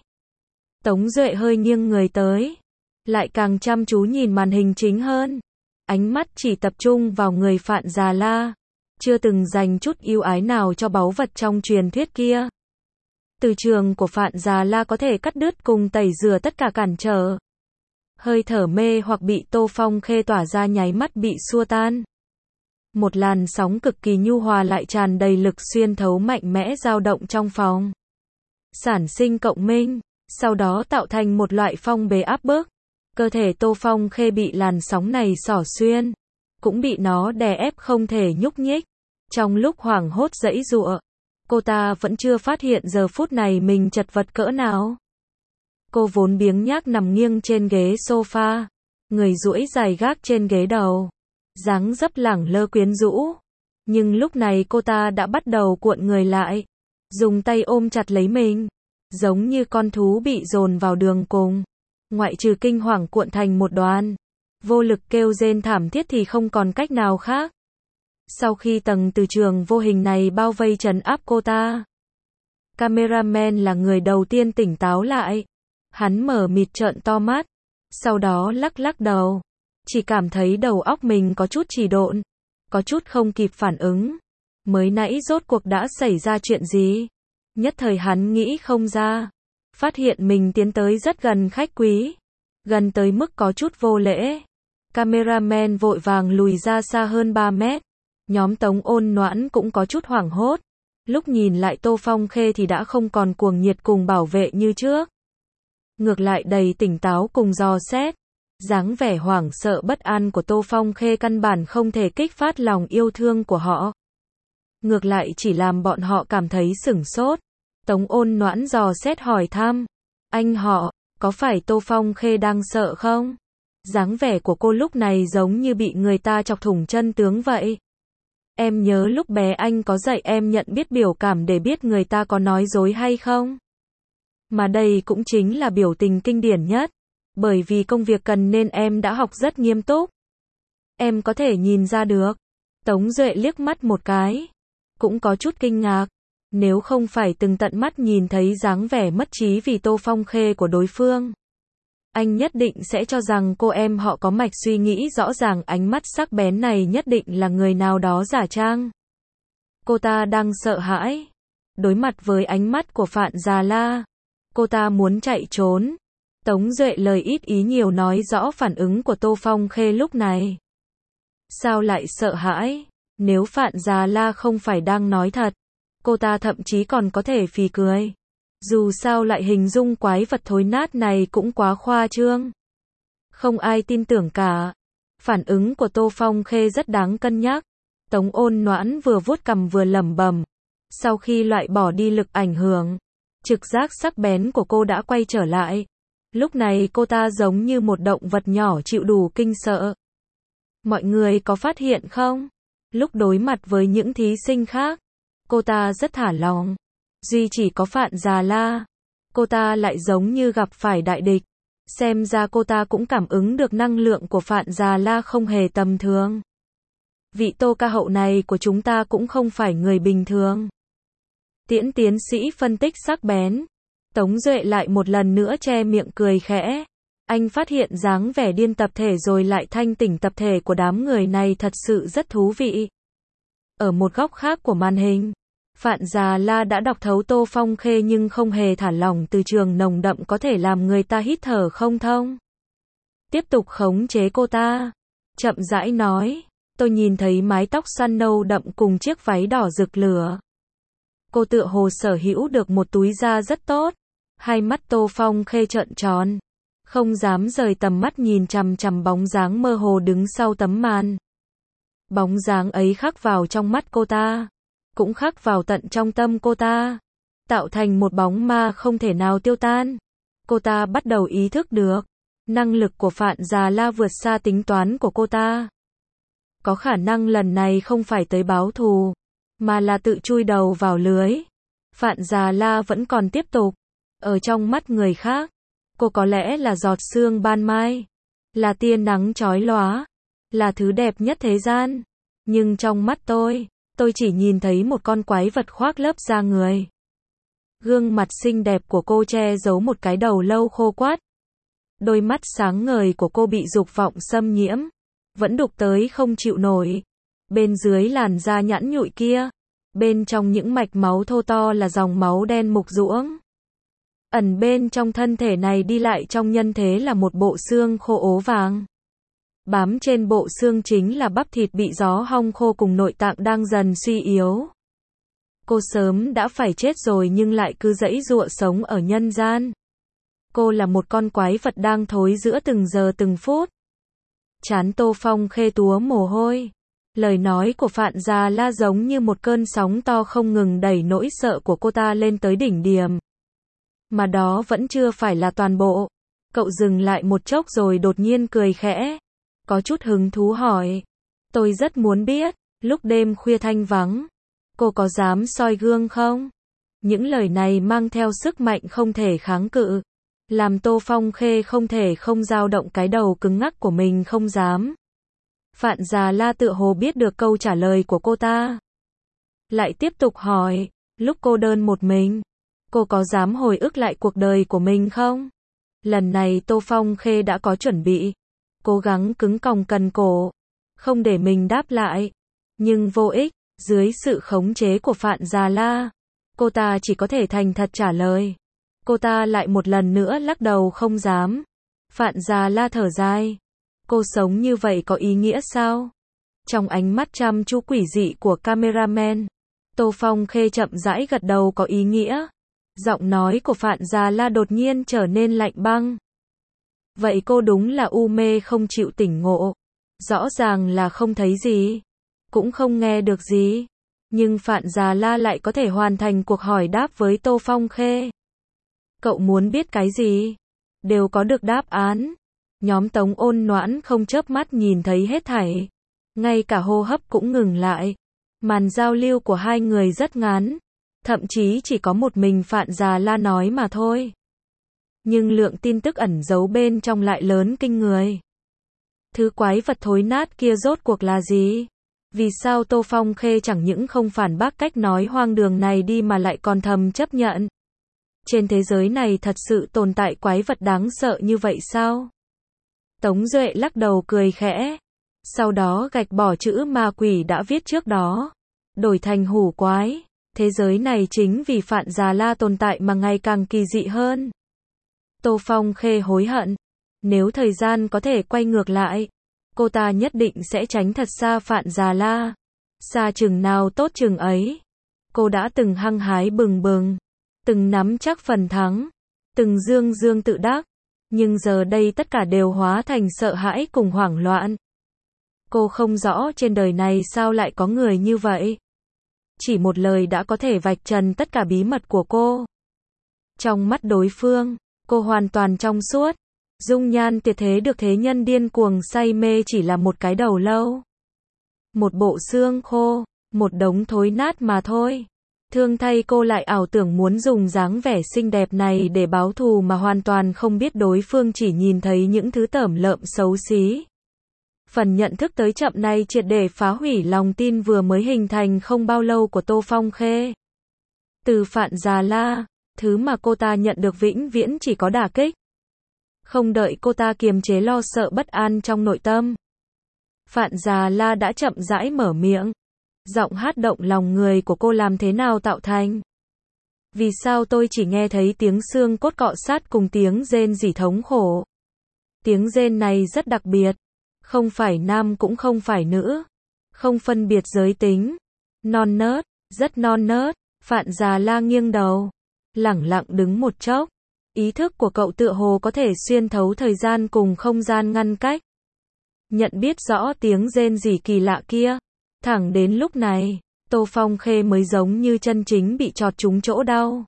Tống Duệ hơi nghiêng người tới, lại càng chăm chú nhìn màn hình chính hơn. Ánh mắt chỉ tập trung vào người Phạn Già La, chưa từng dành chút yêu ái nào cho báu vật trong truyền thuyết kia. Từ trường của Phạn Già La có thể cắt đứt cùng tẩy rửa tất cả cản trở. Hơi thở mê hoặc bị Tô Phong Khê tỏa ra nháy mắt bị xua tan. Một làn sóng cực kỳ nhu hòa lại tràn đầy lực xuyên thấu mạnh mẽ dao động trong phòng. Sản sinh cộng minh, sau đó tạo thành một loại phong bế áp bức. Cơ thể Tô Phong Khê bị làn sóng này xỏ xuyên, cũng bị nó đè ép không thể nhúc nhích. Trong lúc hoảng hốt giãy giụa, cô ta vẫn chưa phát hiện giờ phút này mình chật vật cỡ nào. Cô vốn biếng nhác nằm nghiêng trên ghế sofa, người duỗi dài gác trên ghế đầu, dáng dấp lẳng lơ quyến rũ. Nhưng lúc này cô ta đã bắt đầu cuộn người lại, dùng tay ôm chặt lấy mình, giống như con thú bị dồn vào đường cùng. Ngoại trừ kinh hoàng cuộn thành một đoàn, vô lực kêu rên thảm thiết thì không còn cách nào khác. Sau khi tầng từ trường vô hình này bao vây trấn áp cô ta, cameraman là người đầu tiên tỉnh táo lại. Hắn mở mịt trợn to mắt, sau đó lắc đầu, chỉ cảm thấy đầu óc mình có chút trì độn, có chút không kịp phản ứng. Mới nãy rốt cuộc đã xảy ra chuyện gì? Nhất thời hắn nghĩ không ra, phát hiện mình tiến tới rất gần khách quý, gần tới mức có chút vô lễ. Cameraman vội vàng lùi ra xa hơn 3 mét. Nhóm Tống Ôn Noãn cũng có chút hoảng hốt. Lúc nhìn lại Tô Phong Khê thì đã không còn cuồng nhiệt cùng bảo vệ như trước. Ngược lại đầy tỉnh táo cùng dò xét. Dáng vẻ hoảng sợ bất an của Tô Phong Khê căn bản không thể kích phát lòng yêu thương của họ. Ngược lại chỉ làm bọn họ cảm thấy sửng sốt. Tống Ôn Noãn dò xét hỏi thăm. Anh họ, có phải Tô Phong Khê đang sợ không? Dáng vẻ của cô lúc này giống như bị người ta chọc thủng chân tướng vậy. Em nhớ lúc bé anh có dạy em nhận biết biểu cảm để biết người ta có nói dối hay không? Mà đây cũng chính là biểu tình kinh điển nhất. Bởi vì công việc cần nên em đã học rất nghiêm túc. Em có thể nhìn ra được. Tống Duệ liếc mắt một cái. Cũng có chút kinh ngạc. Nếu không phải từng tận mắt nhìn thấy dáng vẻ mất trí vì Tô Phong Khê của đối phương, anh nhất định sẽ cho rằng cô em họ có mạch suy nghĩ rõ ràng, ánh mắt sắc bén này nhất định là người nào đó giả trang. Cô ta đang sợ hãi. Đối mặt với ánh mắt của Phạn Già La, cô ta muốn chạy trốn. Tống Duệ lời ít ý nhiều nói rõ phản ứng của Tô Phong Khê lúc này. Sao lại sợ hãi? Nếu Phạn Già La không phải đang nói thật, cô ta thậm chí còn có thể phì cười. Dù sao lại hình dung quái vật thối nát này cũng quá khoa trương. Không ai tin tưởng cả. Phản ứng của Tô Phong Khê rất đáng cân nhắc. Tống Ôn Noãn vừa vuốt cằm vừa lẩm bẩm. Sau khi loại bỏ đi lực ảnh hưởng, trực giác sắc bén của cô đã quay trở lại. Lúc này cô ta giống như một động vật nhỏ chịu đủ kinh sợ. Mọi người có phát hiện không? Lúc đối mặt với những thí sinh khác, cô ta rất thả lỏng. Duy chỉ có Phạn Già La, cô ta lại giống như gặp phải đại địch. Xem ra cô ta cũng cảm ứng được năng lượng của Phạn Già La không hề tầm thường. Vị Tô ca hậu này của chúng ta cũng không phải người bình thường. Tiễn tiến sĩ phân tích sắc bén. Tống Duệ lại một lần nữa che miệng cười khẽ. Anh phát hiện dáng vẻ điên tập thể rồi lại thanh tỉnh tập thể của đám người này thật sự rất thú vị. Ở một góc khác của màn hình, Phạn Già La đã đọc thấu Tô Phong Khê nhưng không hề thả lỏng, từ trường nồng đậm có thể làm người ta hít thở không thông. Tiếp tục khống chế cô ta. Chậm rãi nói, tôi nhìn thấy mái tóc xoăn nâu đậm cùng chiếc váy đỏ rực lửa. Cô tựa hồ sở hữu được một túi da rất tốt. Hai mắt Tô Phong Khê trợn tròn, không dám rời tầm mắt nhìn chằm chằm bóng dáng mơ hồ đứng sau tấm màn. Bóng dáng ấy khắc vào trong mắt cô ta, cũng khắc vào tận trong tâm cô ta, tạo thành một bóng ma không thể nào tiêu tan. Cô ta bắt đầu ý thức được, năng lực của Phạn Già La vượt xa tính toán của cô ta. Có khả năng lần này không phải tới báo thù, mà là tự chui đầu vào lưới. Phạn Già La vẫn còn tiếp tục. Ở trong mắt người khác, cô có lẽ là giọt sương ban mai, là tia nắng chói lóa, là thứ đẹp nhất thế gian. Nhưng trong mắt tôi chỉ nhìn thấy một con quái vật khoác lớp da người. Gương mặt xinh đẹp của cô che giấu một cái đầu lâu khô quắt. Đôi mắt sáng ngời của cô bị dục vọng xâm nhiễm, vẫn đục tới không chịu nổi. Bên dưới làn da nhẵn nhụi kia, bên trong những mạch máu thô to là dòng máu đen mục ruỗng. Ẩn bên trong thân thể này đi lại trong nhân thế là một bộ xương khô ố vàng. Bám trên bộ xương chính là bắp thịt bị gió hong khô cùng nội tạng đang dần suy yếu. Cô sớm đã phải chết rồi nhưng lại cứ giãy giụa sống ở nhân gian. Cô là một con quái vật đang thối giữa từng giờ từng phút. Trán Tô Phong Khê túa mồ hôi. Lời nói của Phạn Già La giống như một cơn sóng to không ngừng đẩy nỗi sợ của cô ta lên tới đỉnh điểm. Mà đó vẫn chưa phải là toàn bộ. Cậu dừng lại một chốc rồi đột nhiên cười khẽ. Có chút hứng thú hỏi. Tôi rất muốn biết, lúc đêm khuya thanh vắng, cô có dám soi gương không? Những lời này mang theo sức mạnh không thể kháng cự. Làm Tô Phong Khê không thể không dao động cái đầu cứng ngắc của mình, không dám. Phạn Già La tựa hồ biết được câu trả lời của cô ta. Lại tiếp tục hỏi, lúc cô đơn một mình, cô có dám hồi ức lại cuộc đời của mình không? Lần này Tô Phong Khê đã có chuẩn bị. Cố gắng cứng còng cần cổ, không để mình đáp lại. Nhưng vô ích, dưới sự khống chế của Phạn Già La, cô ta chỉ có thể thành thật trả lời. Cô ta lại một lần nữa lắc đầu không dám. Phạn Già La thở dài. Cô sống như vậy có ý nghĩa sao? Trong ánh mắt chăm chú quỷ dị của cameraman, Tô Phong Khê chậm rãi gật đầu, có ý nghĩa. Giọng nói của Phạn Già La đột nhiên trở nên lạnh băng. Vậy cô đúng là u mê không chịu tỉnh ngộ. Rõ ràng là không thấy gì, cũng không nghe được gì. Nhưng Phạn Già La lại có thể hoàn thành cuộc hỏi đáp với Tô Phong Khê. Cậu muốn biết cái gì? Đều có được đáp án. Nhóm Tống Ôn Noãn không chớp mắt nhìn thấy hết thảy. Ngay cả hô hấp cũng ngừng lại. Màn giao lưu của hai người rất ngắn. Thậm chí chỉ có một mình Phạn Già La nói mà thôi. nhưng lượng tin tức ẩn giấu bên trong lại lớn kinh người. Thứ quái vật thối nát kia rốt cuộc là gì? Vì sao Tô Phong Khê chẳng những không phản bác cách nói hoang đường này đi mà lại còn thầm chấp nhận? Trên thế giới này thật sự tồn tại quái vật đáng sợ như vậy sao? Tống Duệ lắc đầu cười khẽ. Sau đó gạch bỏ chữ ma quỷ đã viết trước đó. Đổi thành hủ quái. Thế giới này chính vì Phạn Già La tồn tại mà ngày càng kỳ dị hơn. Tô Phong Khê hối hận. Nếu thời gian có thể quay ngược lại, cô ta nhất định sẽ tránh thật xa Phạn Già La. Xa chừng nào tốt chừng ấy. Cô đã từng hăng hái bừng bừng, từng nắm chắc phần thắng, từng dương dương tự đắc. Nhưng giờ đây tất cả đều hóa thành sợ hãi cùng hoảng loạn. Cô không rõ trên đời này sao lại có người như vậy. Chỉ một lời đã có thể vạch trần tất cả bí mật của cô. Trong mắt đối phương, cô hoàn toàn trong suốt. Dung nhan tuyệt thế được thế nhân điên cuồng say mê chỉ là một cái đầu lâu. Một bộ xương khô, một đống thối nát mà thôi. Thương thay cô lại ảo tưởng muốn dùng dáng vẻ xinh đẹp này để báo thù mà hoàn toàn không biết đối phương chỉ nhìn thấy những thứ tởm lợm xấu xí. Phần nhận thức tới chậm này triệt để phá hủy lòng tin vừa mới hình thành không bao lâu của Tô Phong Khê. Từ Phạn Già La, thứ mà cô ta nhận được vĩnh viễn chỉ có đả kích. Không đợi cô ta kiềm chế lo sợ bất an trong nội tâm, Phạn Già La đã chậm rãi mở miệng. Giọng hát động lòng người của cô làm thế nào tạo thành? Vì sao tôi chỉ nghe thấy tiếng xương cốt cọ sát cùng tiếng rên rỉ thống khổ? Tiếng rên này rất đặc biệt. Không phải nam cũng không phải nữ. Không phân biệt giới tính. Non nớt, rất non nớt. Phạn Già La nghiêng đầu. Lẳng lặng đứng một chốc. Ý thức của cậu tựa hồ có thể xuyên thấu thời gian cùng không gian ngăn cách. Nhận biết rõ tiếng rên rỉ kỳ lạ kia. Thẳng đến lúc này, Tô Phong Khê mới giống như chân chính bị chọt trúng chỗ đau.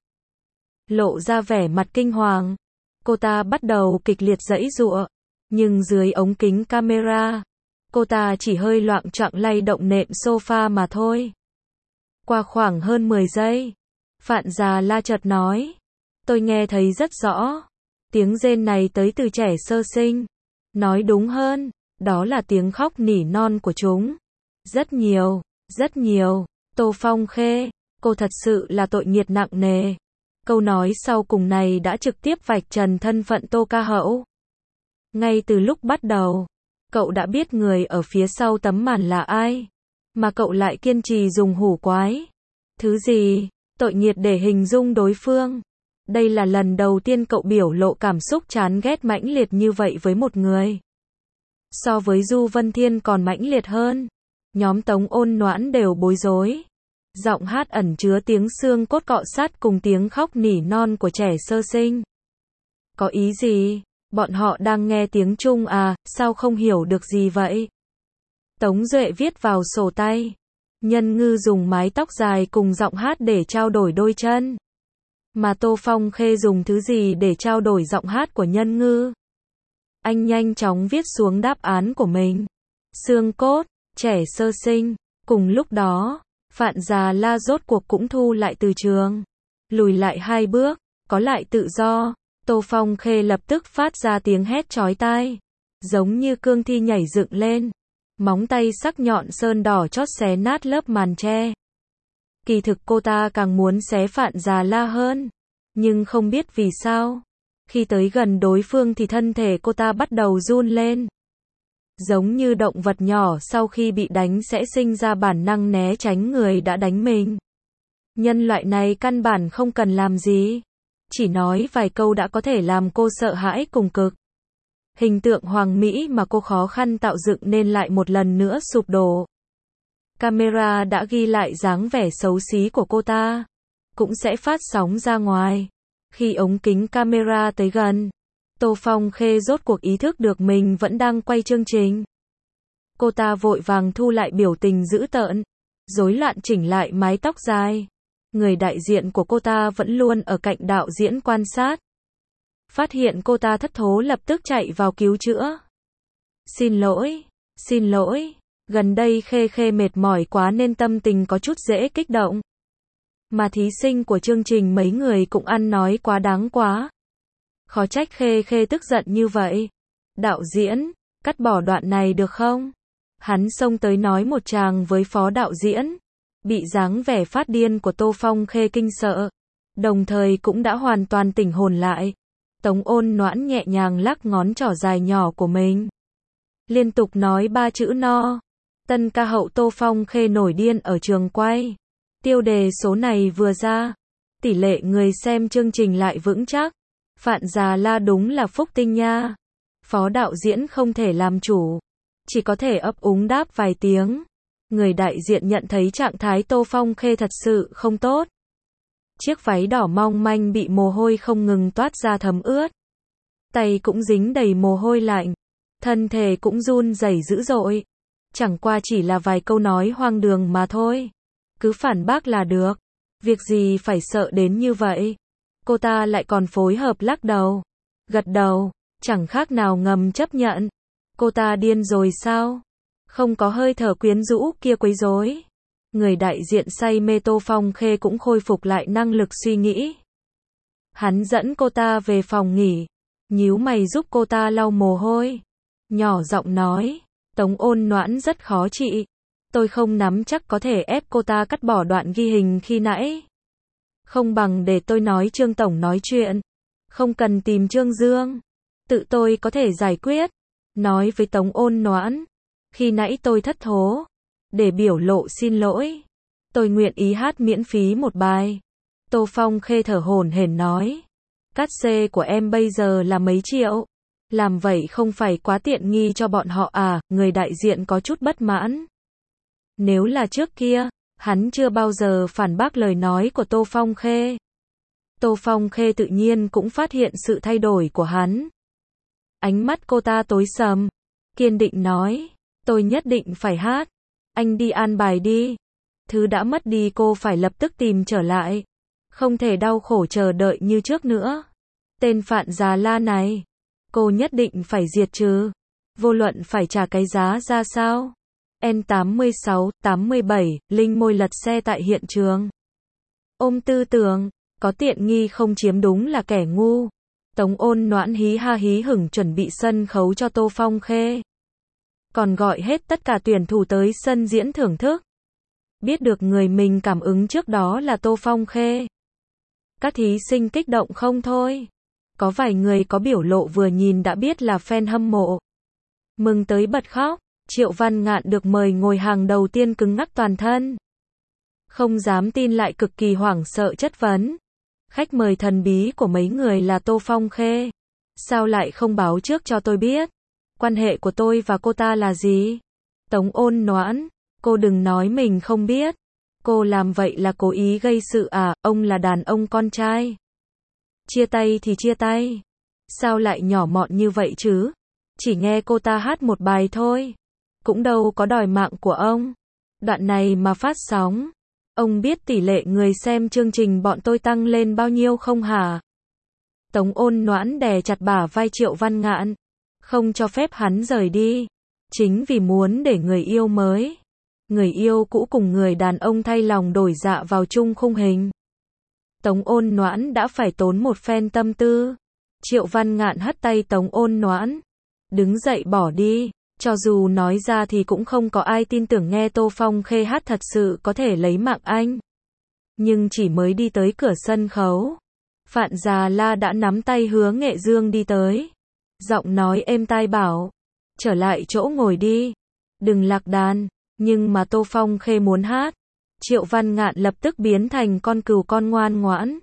Lộ ra vẻ mặt kinh hoàng. Cô ta bắt đầu kịch liệt giãy giụa. Nhưng dưới ống kính camera, cô ta chỉ hơi loạng choạng lay động nệm sofa mà thôi. Qua khoảng hơn 10 giây, Phạn Già La chợt nói. Tôi nghe thấy rất rõ. Tiếng rên này tới từ trẻ sơ sinh. Nói đúng hơn, đó là tiếng khóc nỉ non của chúng. Rất nhiều, rất nhiều. Tô Phong Khê, cô thật sự là tội nghiệt nặng nề. Câu nói sau cùng này đã trực tiếp vạch trần thân phận Tô Ca Hậu. Ngay từ lúc bắt đầu, cậu đã biết người ở phía sau tấm màn là ai. Mà cậu lại kiên trì dùng hủ quái. Thứ gì? Tội nghiệt để hình dung đối phương. Đây là lần đầu tiên cậu biểu lộ cảm xúc chán ghét mãnh liệt như vậy với một người. So với Du Vân Thiên còn mãnh liệt hơn. Nhóm Tống Ôn Noãn đều bối rối. Giọng hát ẩn chứa tiếng xương cốt cọ sát cùng tiếng khóc nỉ non của trẻ sơ sinh. Có ý gì? Bọn họ đang nghe tiếng Trung à, sao không hiểu được gì vậy? Tống Duệ viết vào sổ tay. Nhân Ngư dùng mái tóc dài cùng giọng hát để trao đổi đôi chân. Mà Tô Phong Khê dùng thứ gì để trao đổi giọng hát của Nhân Ngư? Anh nhanh chóng viết xuống đáp án của mình. Xương cốt, trẻ sơ sinh. Cùng lúc đó, Phạn Già La rốt cuộc cũng thu lại từ trường. Lùi lại 2 bước, có lại tự do. Tô Phong Khê lập tức phát ra tiếng hét chói tai. Giống như cương thi nhảy dựng lên. Móng tay sắc nhọn sơn đỏ chót xé nát lớp màn che. Kỳ thực cô ta càng muốn xé Phạn Già La hơn. Nhưng không biết vì sao. Khi tới gần đối phương thì thân thể cô ta bắt đầu run lên. Giống như động vật nhỏ sau khi bị đánh sẽ sinh ra bản năng né tránh người đã đánh mình. Nhân loại này căn bản không cần làm gì. Chỉ nói vài câu đã có thể làm cô sợ hãi cùng cực. Hình tượng hoàng mỹ mà cô khó khăn tạo dựng nên lại một lần nữa sụp đổ. Camera đã ghi lại dáng vẻ xấu xí của cô ta. Cũng sẽ phát sóng ra ngoài. Khi ống kính camera tới gần, Tô Phong Khê rốt cuộc ý thức được mình vẫn đang quay chương trình. Cô ta vội vàng thu lại biểu tình dữ tợn, rối loạn chỉnh lại mái tóc dài. Người đại diện của cô ta vẫn luôn ở cạnh đạo diễn quan sát. Phát hiện cô ta thất thố lập tức chạy vào cứu chữa. Xin lỗi, gần đây Khê Khê mệt mỏi quá nên tâm tình có chút dễ kích động. Mà thí sinh của chương trình mấy người cũng ăn nói quá đáng quá. Khó trách Khê Khê tức giận như vậy. Đạo diễn, cắt bỏ đoạn này được không? Hắn xông tới nói một tràng với phó đạo diễn. Bị dáng vẻ phát điên của Tô Phong Khê kinh sợ. Đồng thời cũng đã hoàn toàn tỉnh hồn lại. Tống Ôn Noãn nhẹ nhàng lắc ngón trỏ dài nhỏ của mình. Liên tục nói 3 chữ no. Tân ca hậu Tô Phong Khê nổi điên ở trường quay. Tiêu đề số này vừa ra. Tỷ lệ người xem chương trình lại vững chắc. Phạn Già La đúng là phúc tinh nha. Phó đạo diễn không thể làm chủ. Chỉ có thể ấp úng đáp vài tiếng. Người đại diện nhận thấy trạng thái Tô Phong Khê thật sự không tốt. Chiếc váy đỏ mong manh bị mồ hôi không ngừng toát ra thấm ướt. Tay cũng dính đầy mồ hôi lạnh. Thân thể cũng run rẩy dữ dội. Chẳng qua chỉ là vài câu nói hoang đường mà thôi. Cứ phản bác là được. Việc gì phải sợ đến như vậy. Cô ta lại còn phối hợp lắc đầu. Gật đầu. Chẳng khác nào ngầm chấp nhận. Cô ta điên rồi sao? Không có hơi thở quyến rũ kia quấy rối. Người đại diện say mê Tô Phong Khê cũng khôi phục lại năng lực suy nghĩ. Hắn dẫn cô ta về phòng nghỉ. Nhíu mày giúp cô ta lau mồ hôi. Nhỏ giọng nói. Tống Ôn Noãn rất khó trị. Tôi không nắm chắc có thể ép cô ta cắt bỏ đoạn ghi hình khi nãy. Không bằng để tôi nói Trương Tổng nói chuyện. Không cần tìm Trương Dương. Tự tôi có thể giải quyết. Nói với Tống Ôn Noãn. Khi nãy tôi thất thố. Để biểu lộ xin lỗi. Tôi nguyện ý hát miễn phí một bài. Tô Phong Khê thở hổn hển nói. Cát xê của em bây giờ là mấy triệu. Làm vậy không phải quá tiện nghi cho bọn họ à? Người đại diện có chút bất mãn. Nếu là trước kia, hắn chưa bao giờ phản bác lời nói của Tô Phong Khê. Tô Phong Khê tự nhiên cũng phát hiện sự thay đổi của hắn. Ánh mắt cô ta tối sầm. Kiên định nói. Tôi nhất định phải hát. Anh đi an bài đi. Thứ đã mất đi cô phải lập tức tìm trở lại. Không thể đau khổ chờ đợi như trước nữa. Tên Phạn Già La này. Cô nhất định phải diệt trừ. Vô luận phải trả cái giá ra sao. N86, 87, Linh môi lật xe tại hiện trường. Ôm tư tưởng. Có tiện nghi không chiếm đúng là kẻ ngu. Tống Ôn Noãn hí ha hí hửng chuẩn bị sân khấu cho Tô Phong Khê. Còn gọi hết tất cả tuyển thủ tới sân diễn thưởng thức. Biết được người mình cảm ứng trước đó là Tô Phong Khê. Các thí sinh kích động không thôi. Có vài người có biểu lộ vừa nhìn đã biết là fan hâm mộ. Mừng tới bật khóc. Triệu Văn Ngạn được mời ngồi hàng đầu tiên cứng ngắc toàn thân. Không dám tin lại cực kỳ hoảng sợ chất vấn. Khách mời thần bí của mấy người là Tô Phong Khê. Sao lại không báo trước cho tôi biết? Quan hệ của tôi và cô ta là gì? Tống Ôn Noãn, cô đừng nói mình không biết. Cô làm vậy là cố ý gây sự à? Ông là đàn ông con trai. Chia tay thì chia tay. Sao lại nhỏ mọn như vậy chứ? Chỉ nghe cô ta hát một bài thôi. Cũng đâu có đòi mạng của ông. Đoạn này mà phát sóng. Ông biết tỷ lệ người xem chương trình bọn tôi tăng lên bao nhiêu không hả? Tống Ôn Noãn đè chặt bả vai Triệu Văn Ngạn. Không cho phép hắn rời đi. Chính vì muốn để người yêu mới. Người yêu cũ cùng người đàn ông thay lòng đổi dạ vào chung khung hình. Tống Ôn Noãn đã phải tốn một phen tâm tư. Triệu Văn Ngạn hất tay Tống Ôn Noãn. Đứng dậy bỏ đi. Cho dù nói ra thì cũng không có ai tin tưởng nghe Tô Phong Khê hát thật sự có thể lấy mạng anh. Nhưng chỉ mới đi tới cửa sân khấu. Phạn Già La đã nắm tay Hứa Nghệ Dương đi tới. Giọng nói êm tai bảo. Trở lại chỗ ngồi đi. Đừng lạc đàn. Nhưng mà Tô Phong Khê muốn hát. Triệu Văn Ngạn lập tức biến thành con cừu con ngoan ngoãn.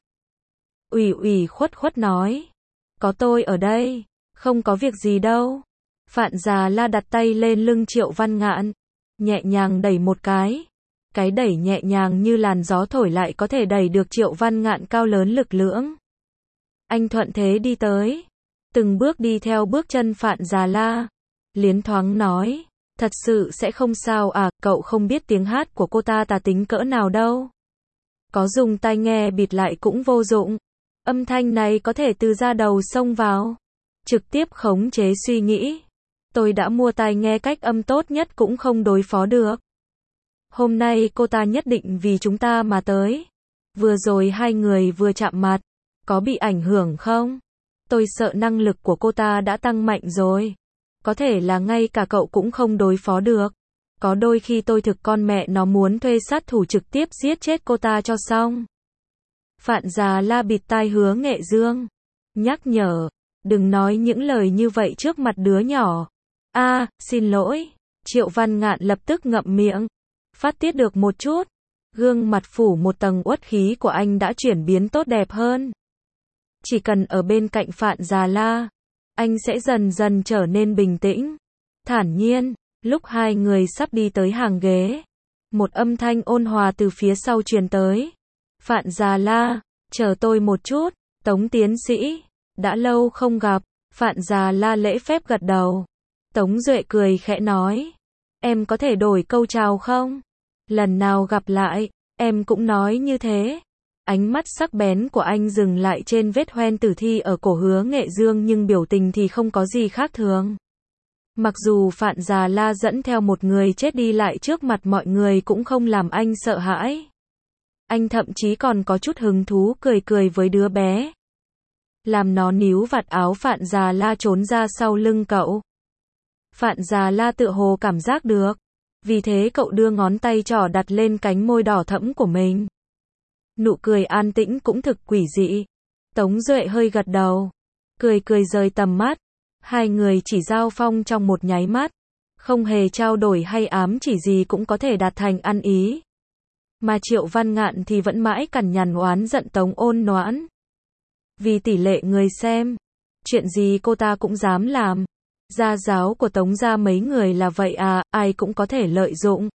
Ủy khuất nói. Có tôi ở đây. Không có việc gì đâu. Phạn Già La đặt tay lên lưng Triệu Văn Ngạn. Nhẹ nhàng đẩy một cái. Cái đẩy nhẹ nhàng như làn gió thổi lại có thể đẩy được Triệu Văn Ngạn cao lớn lực lưỡng. Anh thuận thế đi tới. Từng bước đi theo bước chân Phạn Già La. Liến thoáng nói. Thật sự sẽ không sao à, cậu không biết tiếng hát của cô ta tà tính cỡ nào đâu. Có dùng tai nghe bịt lại cũng vô dụng. Âm thanh này có thể từ da đầu xông vào. Trực tiếp khống chế suy nghĩ. Tôi đã mua tai nghe cách âm tốt nhất cũng không đối phó được. Hôm nay cô ta nhất định vì chúng ta mà tới. Vừa rồi hai người vừa chạm mặt. Có bị ảnh hưởng không? Tôi sợ năng lực của cô ta đã tăng mạnh rồi. Có thể là ngay cả cậu cũng không đối phó được. Có đôi khi tôi thực con mẹ nó muốn thuê sát thủ trực tiếp giết chết cô ta cho xong. Phạn Già La bịt tai Hứa Nghệ Dương. Nhắc nhở, đừng nói những lời như vậy trước mặt đứa nhỏ. Xin lỗi. Triệu Văn Ngạn lập tức ngậm miệng. Phát tiết được một chút. Gương mặt phủ một tầng uất khí của anh đã chuyển biến tốt đẹp hơn. Chỉ cần ở bên cạnh Phạn Già La, anh sẽ dần dần trở nên bình tĩnh, thản nhiên. Lúc hai người sắp đi tới hàng ghế, một âm thanh ôn hòa từ phía sau truyền tới. Phạn Già La, chờ tôi một chút, Tống tiến sĩ, đã lâu không gặp. Phạn Già La lễ phép gật đầu. Tống Duệ cười khẽ nói, em có thể đổi câu chào không? Lần nào gặp lại, em cũng nói như thế. Ánh mắt sắc bén của anh dừng lại trên vết hoen tử thi ở cổ Hứa Nghệ Dương nhưng biểu tình thì không có gì khác thường. Mặc dù Phạn Già La dẫn theo một người chết đi lại trước mặt mọi người cũng không làm anh sợ hãi. Anh thậm chí còn có chút hứng thú cười cười với đứa bé. Làm nó níu vạt áo Phạn Già La trốn ra sau lưng cậu. Phạn Già La tựa hồ cảm giác được. Vì thế cậu đưa ngón tay trỏ đặt lên cánh môi đỏ thẫm của mình. Nụ cười an tĩnh cũng thực quỷ dị. Tống Duệ hơi gật đầu. Cười cười rời tầm mắt. Hai người chỉ giao phong trong một nháy mắt. Không hề trao đổi hay ám chỉ gì cũng có thể đạt thành ăn ý. Mà Triệu Văn Ngạn thì vẫn mãi cằn nhằn oán giận Tống Ôn Noãn. Vì tỷ lệ người xem, chuyện gì cô ta cũng dám làm. Gia giáo của Tống gia mấy người là vậy à, ai cũng có thể lợi dụng.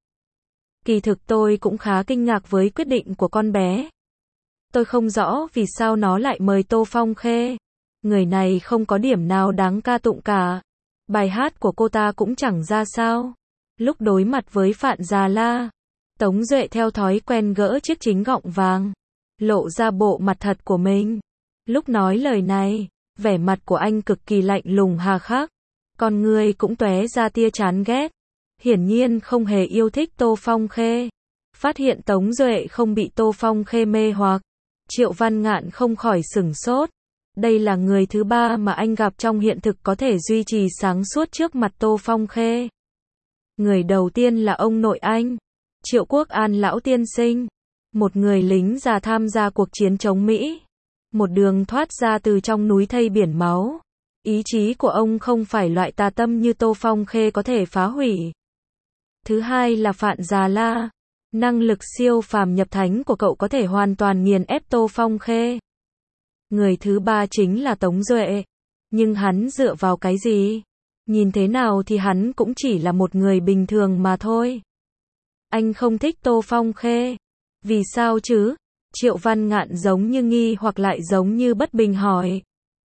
Kỳ thực tôi cũng khá kinh ngạc với quyết định của con bé. Tôi không rõ vì sao nó lại mời Tô Phong Khê. Người này không có điểm nào đáng ca tụng cả. Bài hát của cô ta cũng chẳng ra sao. Lúc đối mặt với Phạn Già La, Tống Duệ theo thói quen gỡ chiếc chính gọng vàng, lộ ra bộ mặt thật của mình. Lúc nói lời này, vẻ mặt của anh cực kỳ lạnh lùng hà khắc. Con người cũng tóe ra tia chán ghét. Hiển nhiên không hề yêu thích Tô Phong Khê. Phát hiện Tống Duệ không bị Tô Phong Khê mê hoặc, Triệu Văn Ngạn không khỏi sửng sốt. Đây là người thứ ba mà anh gặp trong hiện thực có thể duy trì sáng suốt trước mặt Tô Phong Khê. Người đầu tiên là ông nội anh, Triệu Quốc An lão tiên sinh, một người lính già tham gia cuộc chiến chống Mỹ, một đường thoát ra từ trong núi thây biển máu. Ý chí của ông không phải loại tà tâm như Tô Phong Khê có thể phá hủy. Thứ hai là Phạn Già La. Năng lực siêu phàm nhập thánh của cậu có thể hoàn toàn nghiền ép Tô Phong Khê. Người thứ ba chính là Tống Duệ. Nhưng hắn dựa vào cái gì? Nhìn thế nào thì hắn cũng chỉ là một người bình thường mà thôi. Anh không thích Tô Phong Khê. Vì sao chứ? Triệu Văn Ngạn giống như nghi hoặc lại giống như bất bình hỏi.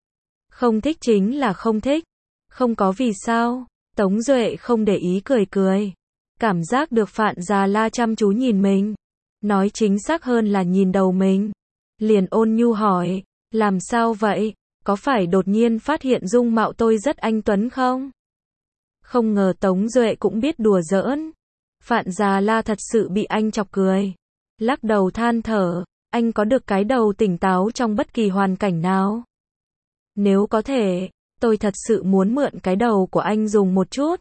Không thích chính là không thích. Không có vì sao. Tống Duệ không để ý cười cười. Cảm giác được Phạn Già La chăm chú nhìn mình. Nói chính xác hơn là nhìn đầu mình. Liền ôn nhu hỏi. Làm sao vậy? Có phải đột nhiên phát hiện dung mạo tôi rất anh tuấn không? Không ngờ Tống Duệ cũng biết đùa giỡn. Phạn Già La thật sự bị anh chọc cười. Lắc đầu than thở. Anh có được cái đầu tỉnh táo trong bất kỳ hoàn cảnh nào. Nếu có thể, tôi thật sự muốn mượn cái đầu của anh dùng một chút.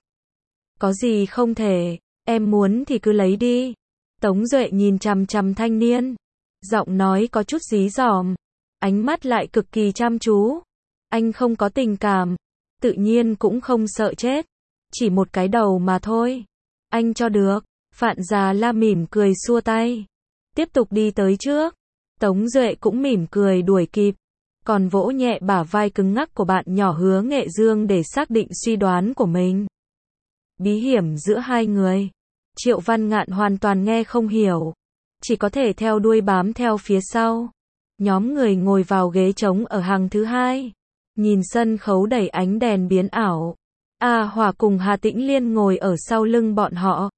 Có gì không thể, em muốn thì cứ lấy đi. Tống Duệ nhìn chằm chằm thanh niên. Giọng nói có chút dí dỏm. Ánh mắt lại cực kỳ chăm chú. Anh không có tình cảm. Tự nhiên cũng không sợ chết. Chỉ một cái đầu mà thôi. Anh cho được. Phạn Già La mỉm cười xua tay. Tiếp tục đi tới trước. Tống Duệ cũng mỉm cười đuổi kịp. Còn vỗ nhẹ bả vai cứng ngắc của bạn nhỏ Hứa Nghệ Dương để xác định suy đoán của mình. Bí hiểm giữa hai người. Triệu Văn Ngạn hoàn toàn nghe không hiểu. Chỉ có thể theo đuôi bám theo phía sau. Nhóm người ngồi vào ghế trống ở hàng thứ hai. Nhìn sân khấu đầy ánh đèn biến ảo. A Hòa cùng Hà Tĩnh Liên ngồi ở sau lưng bọn họ.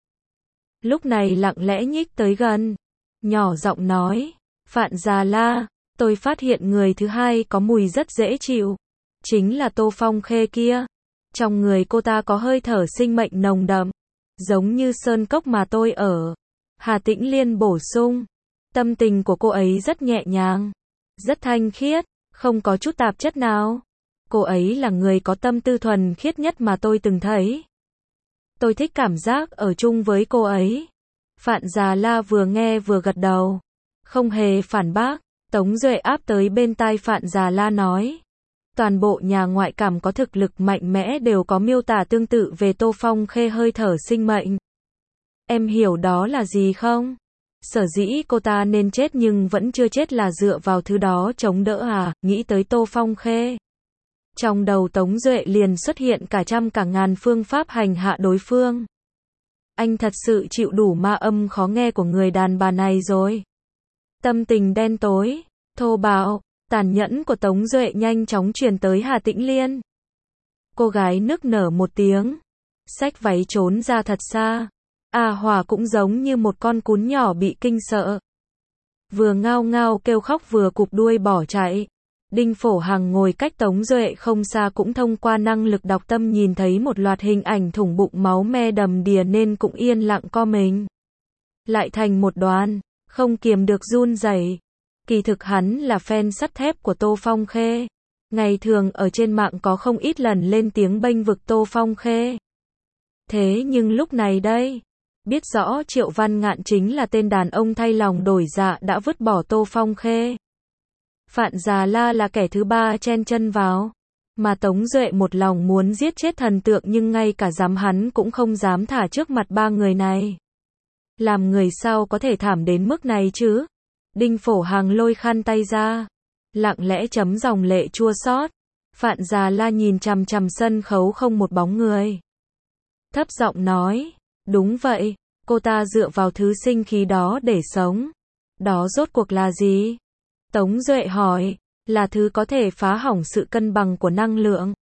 Lúc này lặng lẽ nhích tới gần. Nhỏ giọng nói. Phạn Già La, tôi phát hiện người thứ hai có mùi rất dễ chịu. Chính là Tô Phong Khê kia. Trong người cô ta có hơi thở sinh mệnh nồng đậm. Giống như sơn cốc mà tôi ở. Hà Tĩnh Liên bổ sung. Tâm tình của cô ấy rất nhẹ nhàng. Rất thanh khiết. Không có chút tạp chất nào. Cô ấy là người có tâm tư thuần khiết nhất mà tôi từng thấy. Tôi thích cảm giác ở chung với cô ấy. Phạn Già La vừa nghe vừa gật đầu. Không hề phản bác. Tống Duệ áp tới bên tai Phạn Già La nói. Toàn bộ nhà ngoại cảm có thực lực mạnh mẽ đều có miêu tả tương tự về Tô Phong Khê hơi thở sinh mệnh. Em hiểu đó là gì không? Sở dĩ cô ta nên chết nhưng vẫn chưa chết là dựa vào thứ đó chống đỡ à, nghĩ tới Tô Phong Khê. Trong đầu Tống Duệ liền xuất hiện cả trăm cả ngàn phương pháp hành hạ đối phương. Anh thật sự chịu đủ ma âm khó nghe của người đàn bà này rồi. Tâm tình đen tối, thô bạo, tàn nhẫn của Tống Duệ nhanh chóng truyền tới Hà Tĩnh Liên. Cô gái nức nở một tiếng, xách váy trốn ra thật xa. Hòa cũng giống như một con cún nhỏ bị kinh sợ. Vừa ngao ngao kêu khóc vừa cụp đuôi bỏ chạy. Đinh Phổ Hằng ngồi cách Tống Duệ không xa cũng thông qua năng lực đọc tâm nhìn thấy một loạt hình ảnh thủng bụng máu me đầm đìa nên cũng yên lặng co mình lại thành một đoàn, không kiềm được run rẩy. Kỳ thực hắn là fan sắt thép của Tô Phong Khê. Ngày thường ở trên mạng có không ít lần lên tiếng bênh vực Tô Phong Khê. Thế nhưng lúc này đây, biết rõ Triệu Văn Ngạn chính là tên đàn ông thay lòng đổi dạ đã vứt bỏ Tô Phong Khê. Phạn Già La là kẻ thứ ba chen chân vào. Mà Tống Duệ một lòng muốn giết chết thần tượng nhưng ngay cả dám hắn cũng không dám thả trước mặt ba người này. Làm người sao có thể thảm đến mức này chứ? Đinh Phổ Hằng lôi khăn tay ra, lặng lẽ chấm dòng lệ chua xót. Phạn Già La nhìn chằm chằm sân khấu không một bóng người. Thấp giọng nói, đúng vậy, cô ta dựa vào thứ sinh khí đó để sống. Đó rốt cuộc là gì? Tống Duệ hỏi, là thứ có thể phá hỏng sự cân bằng của năng lượng.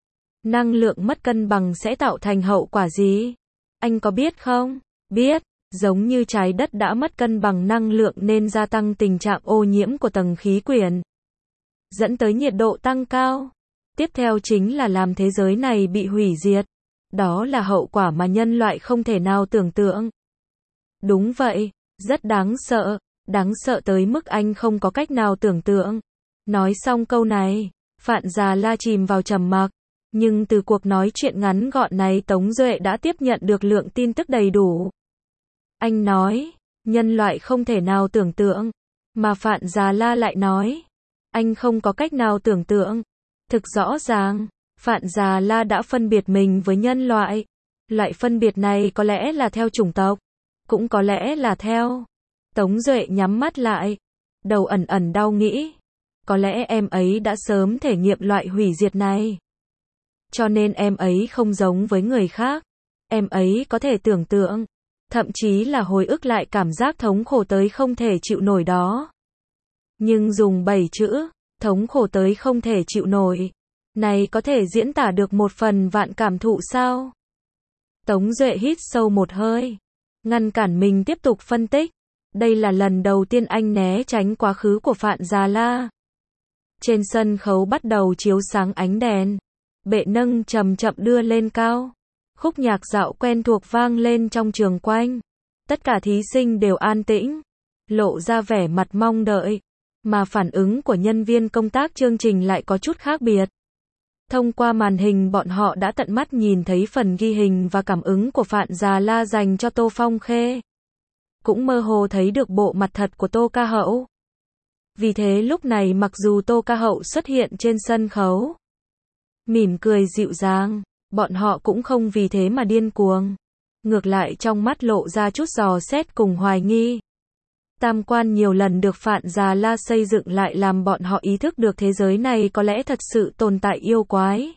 Năng lượng mất cân bằng sẽ tạo thành hậu quả gì? Anh có biết không? Biết, giống như trái đất đã mất cân bằng năng lượng nên gia tăng tình trạng ô nhiễm của tầng khí quyển, dẫn tới nhiệt độ tăng cao. Tiếp theo chính là làm thế giới này bị hủy diệt. Đó là hậu quả mà nhân loại không thể nào tưởng tượng. Đúng vậy, rất đáng sợ tới mức anh không có cách nào tưởng tượng. Nói xong câu này, Phạn Già La chìm vào trầm mặc. Nhưng từ cuộc nói chuyện ngắn gọn này Tống Duệ đã tiếp nhận được lượng tin tức đầy đủ. Anh nói, nhân loại không thể nào tưởng tượng. Mà Phạn Già La lại nói, anh không có cách nào tưởng tượng. Thực rõ ràng, Phạn Già La đã phân biệt mình với nhân loại. Loại phân biệt này có lẽ là theo chủng tộc, cũng có lẽ là theo. Tống Duệ nhắm mắt lại, đầu ẩn ẩn đau nghĩ. Có lẽ em ấy đã sớm thể nghiệm loại hủy diệt này. Cho nên em ấy không giống với người khác. Em ấy có thể tưởng tượng, thậm chí là hồi ức lại cảm giác thống khổ tới không thể chịu nổi đó. Nhưng dùng 7 chữ, thống khổ tới không thể chịu nổi, này có thể diễn tả được 1/1000 cảm thụ sao? Tống Duệ hít sâu một hơi, ngăn cản mình tiếp tục phân tích. Đây là lần đầu tiên anh né tránh quá khứ của Phạn Già La. Trên sân khấu bắt đầu chiếu sáng ánh đèn. Bệ nâng chậm chậm đưa lên cao. Khúc nhạc dạo quen thuộc vang lên trong trường quanh. Tất cả thí sinh đều an tĩnh, lộ ra vẻ mặt mong đợi. Mà phản ứng của nhân viên công tác chương trình lại có chút khác biệt. Thông qua màn hình bọn họ đã tận mắt nhìn thấy phần ghi hình và cảm ứng của Phạn Già La dành cho Tô Phong Khê. Cũng mơ hồ thấy được bộ mặt thật của Tô Ca Hậu. Vì thế lúc này mặc dù Tô Ca Hậu xuất hiện trên sân khấu, mỉm cười dịu dàng, bọn họ cũng không vì thế mà điên cuồng. Ngược lại trong mắt lộ ra chút dò xét cùng hoài nghi. Tam quan nhiều lần được Phạn Già La xây dựng lại làm bọn họ ý thức được thế giới này có lẽ thật sự tồn tại yêu quái.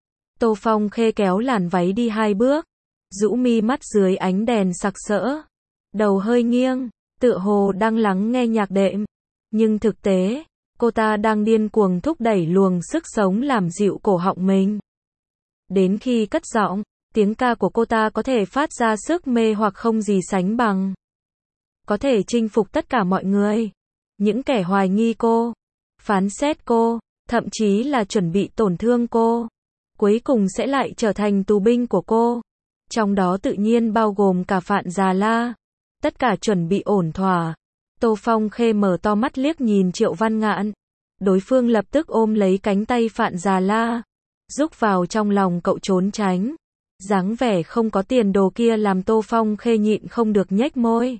Tô Phong Khê kéo làn váy đi 2 bước, rũ mi mắt dưới ánh đèn sặc sỡ, đầu hơi nghiêng, tựa hồ đang lắng nghe nhạc đệm. Nhưng thực tế, cô ta đang điên cuồng thúc đẩy luồng sức sống làm dịu cổ họng mình. Đến khi cất giọng, tiếng ca của cô ta có thể phát ra sức mê hoặc không gì sánh bằng. Có thể chinh phục tất cả mọi người. Những kẻ hoài nghi cô, phán xét cô, thậm chí là chuẩn bị tổn thương cô, cuối cùng sẽ lại trở thành tù binh của cô. Trong đó tự nhiên bao gồm cả Phạn Già La. Tất cả chuẩn bị ổn thỏa. Tô Phong Khê mở to mắt liếc nhìn Triệu Văn Ngạn. Đối phương lập tức ôm lấy cánh tay Phạn Già La, rúc vào trong lòng cậu trốn tránh. Dáng vẻ không có tiền đồ kia làm Tô Phong Khê nhịn không được nhếch môi.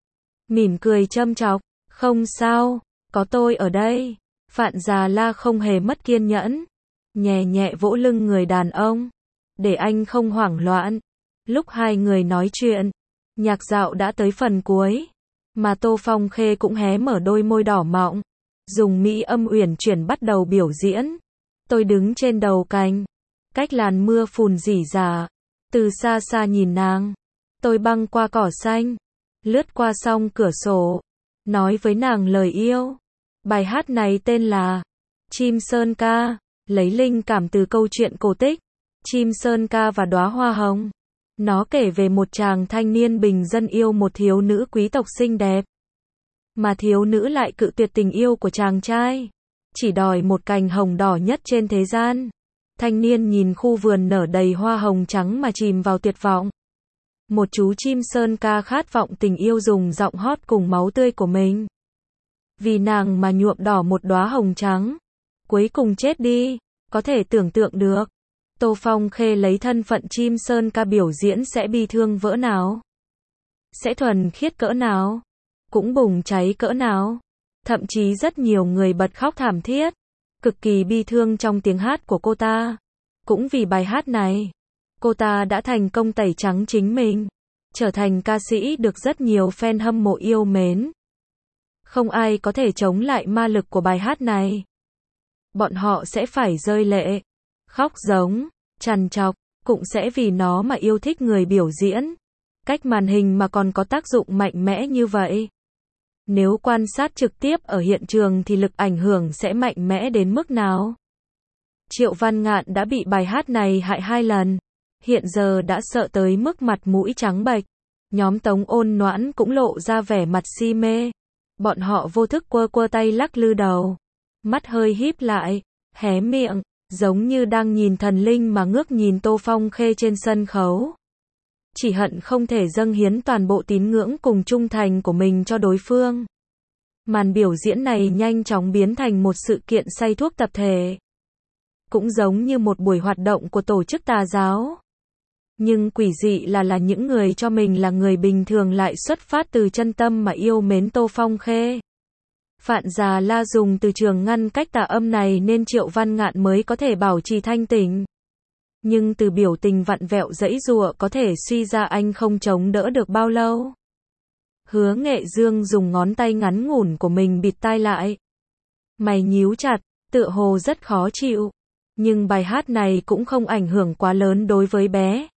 Mỉm cười châm chọc, không sao, có tôi ở đây. Phạn Già La không hề mất kiên nhẫn, nhẹ nhẹ vỗ lưng người đàn ông, để anh không hoảng loạn. Lúc hai người nói chuyện, nhạc dạo đã tới phần cuối, mà Tô Phong Khê cũng hé mở đôi môi đỏ mọng, dùng mỹ âm uyển chuyển bắt đầu biểu diễn. Tôi đứng trên đầu cành, cách làn mưa phùn rỉ rả, từ xa xa nhìn nàng. Tôi băng qua cỏ xanh, lướt qua song cửa sổ, nói với nàng lời yêu. Bài hát này tên là Chim Sơn Ca, lấy linh cảm từ câu chuyện cổ tích Chim Sơn Ca và Đóa Hoa Hồng. Nó kể về một chàng thanh niên bình dân yêu một thiếu nữ quý tộc xinh đẹp, mà thiếu nữ lại cự tuyệt tình yêu của chàng trai, chỉ đòi một cành hồng đỏ nhất trên thế gian. Thanh niên nhìn khu vườn nở đầy hoa hồng trắng mà chìm vào tuyệt vọng. Một chú chim sơn ca khát vọng tình yêu dùng giọng hót cùng máu tươi của mình, vì nàng mà nhuộm đỏ một đóa hồng trắng, cuối cùng chết đi. Có thể tưởng tượng được, Tô Phong Khê lấy thân phận chim sơn ca biểu diễn sẽ bi thương vỡ nào, sẽ thuần khiết cỡ nào, cũng bùng cháy cỡ nào. Thậm chí rất nhiều người bật khóc thảm thiết, cực kỳ bi thương trong tiếng hát của cô ta. Cũng vì bài hát này, cô ta đã thành công tẩy trắng chính mình, trở thành ca sĩ được rất nhiều fan hâm mộ yêu mến. Không ai có thể chống lại ma lực của bài hát này. Bọn họ sẽ phải rơi lệ, khóc giống, trằn trọc, cũng sẽ vì nó mà yêu thích người biểu diễn. Cách màn hình mà còn có tác dụng mạnh mẽ như vậy. Nếu quan sát trực tiếp ở hiện trường thì lực ảnh hưởng sẽ mạnh mẽ đến mức nào? Triệu Văn Ngạn đã bị bài hát này hại 2 lần. Hiện giờ đã sợ tới mức mặt mũi trắng bệch. Nhóm Tống Ôn Noãn cũng lộ ra vẻ mặt si mê. Bọn họ vô thức quơ quơ tay lắc lư đầu, mắt hơi híp lại, hé miệng, giống như đang nhìn thần linh mà ngước nhìn Tô Phong Khê trên sân khấu. Chỉ hận không thể dâng hiến toàn bộ tín ngưỡng cùng trung thành của mình cho đối phương. Màn biểu diễn này nhanh chóng biến thành một sự kiện say thuốc tập thể. Cũng giống như một buổi hoạt động của tổ chức tà giáo. Nhưng quỷ dị là những người cho mình là người bình thường lại xuất phát từ chân tâm mà yêu mến Tô Phong Khê. Phạn Già La dùng từ trường ngăn cách tà âm này nên Triệu Văn Ngạn mới có thể bảo trì thanh tỉnh. Nhưng từ biểu tình vặn vẹo giãy giụa có thể suy ra anh không chống đỡ được bao lâu. Hứa Nghệ Dương dùng ngón tay ngắn ngủn của mình bịt tai lại. Mày nhíu chặt, tựa hồ rất khó chịu. Nhưng bài hát này cũng không ảnh hưởng quá lớn đối với bé.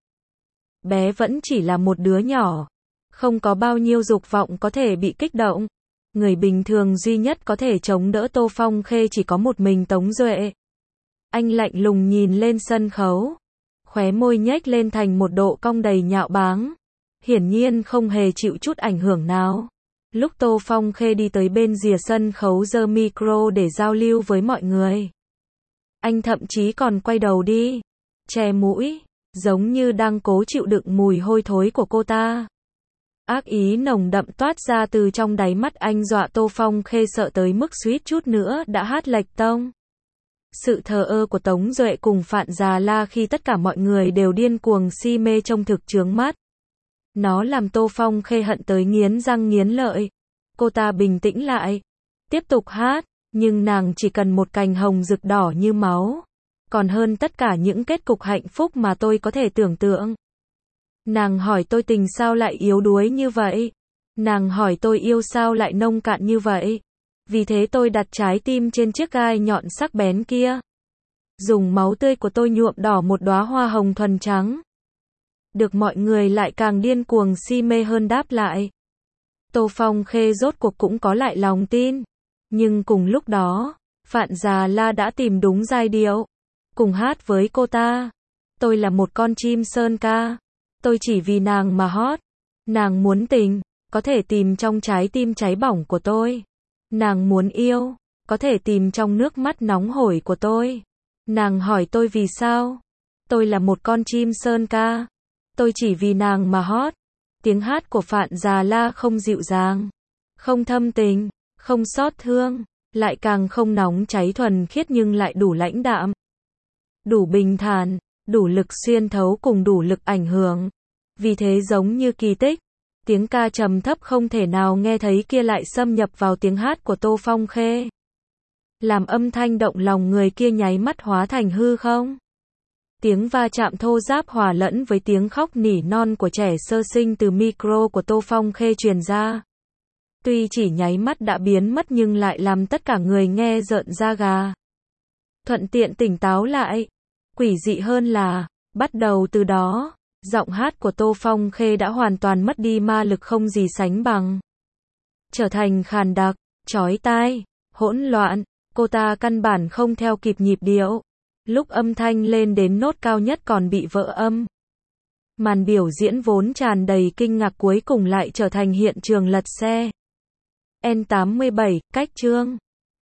Bé vẫn chỉ là một đứa nhỏ, không có bao nhiêu dục vọng có thể bị kích động. Người bình thường duy nhất có thể chống đỡ Tô Phong Khê chỉ có một mình Tống Duệ. Anh lạnh lùng nhìn lên sân khấu, khóe môi nhếch lên thành một độ cong đầy nhạo báng, hiển nhiên không hề chịu chút ảnh hưởng nào. Lúc Tô Phong Khê đi tới bên rìa sân khấu giơ micro để giao lưu với mọi người, anh thậm chí còn quay đầu đi, che mũi, giống như đang cố chịu đựng mùi hôi thối của cô ta. Ác ý nồng đậm toát ra từ trong đáy mắt anh, dọa Tô Phong Khê sợ tới mức suýt chút nữa đã hát lệch tông. Sự thờ ơ của Tống Duệ cùng Phạn Già La khi tất cả mọi người đều điên cuồng si mê trông thực chướng mắt. Nó làm Tô Phong Khê hận tới nghiến răng nghiến lợi. Cô ta bình tĩnh lại, tiếp tục hát, nhưng nàng chỉ cần một cành hồng rực đỏ như máu, còn hơn tất cả những kết cục hạnh phúc mà tôi có thể tưởng tượng. Nàng hỏi tôi tình sao lại yếu đuối như vậy? Nàng hỏi tôi yêu sao lại nông cạn như vậy? Vì thế tôi đặt trái tim trên chiếc gai nhọn sắc bén kia. Dùng máu tươi của tôi nhuộm đỏ một đóa hoa hồng thuần trắng. Được mọi người lại càng điên cuồng si mê hơn đáp lại. Tô Phong Khê rốt cuộc cũng có lại lòng tin. Nhưng cùng lúc đó, Phạn Già La đã tìm đúng giai điệu, cùng hát với cô ta. Tôi là một con chim sơn ca. Tôi chỉ vì nàng mà hót. Nàng muốn tình, có thể tìm trong trái tim cháy bỏng của tôi. Nàng muốn yêu, có thể tìm trong nước mắt nóng hổi của tôi. Nàng hỏi tôi vì sao? Tôi là một con chim sơn ca. Tôi chỉ vì nàng mà hót. Tiếng hát của Phạn Già La không dịu dàng, không thâm tình, không xót thương, lại càng không nóng cháy thuần khiết nhưng lại đủ lãnh đạm, đủ bình thản, đủ lực xuyên thấu cùng đủ lực ảnh hưởng. Vì thế giống như kỳ tích, tiếng ca trầm thấp không thể nào nghe thấy kia lại xâm nhập vào tiếng hát của Tô Phong Khê, làm âm thanh động lòng người kia nháy mắt hóa thành hư không. Tiếng va chạm thô ráp hòa lẫn với tiếng khóc nỉ non của trẻ sơ sinh từ micro của Tô Phong Khê truyền ra. Tuy chỉ nháy mắt đã biến mất nhưng lại làm tất cả người nghe rợn da gà. Thuận tiện tỉnh táo lại. Quỷ dị hơn là, bắt đầu từ đó, giọng hát của Tô Phong Khê đã hoàn toàn mất đi ma lực không gì sánh bằng. Trở thành khàn đặc, chói tai, hỗn loạn, cô ta căn bản không theo kịp nhịp điệu. Lúc âm thanh lên đến nốt cao nhất còn bị vỡ âm. Màn biểu diễn vốn tràn đầy kinh ngạc cuối cùng lại trở thành hiện trường lật xe. N87, cách chương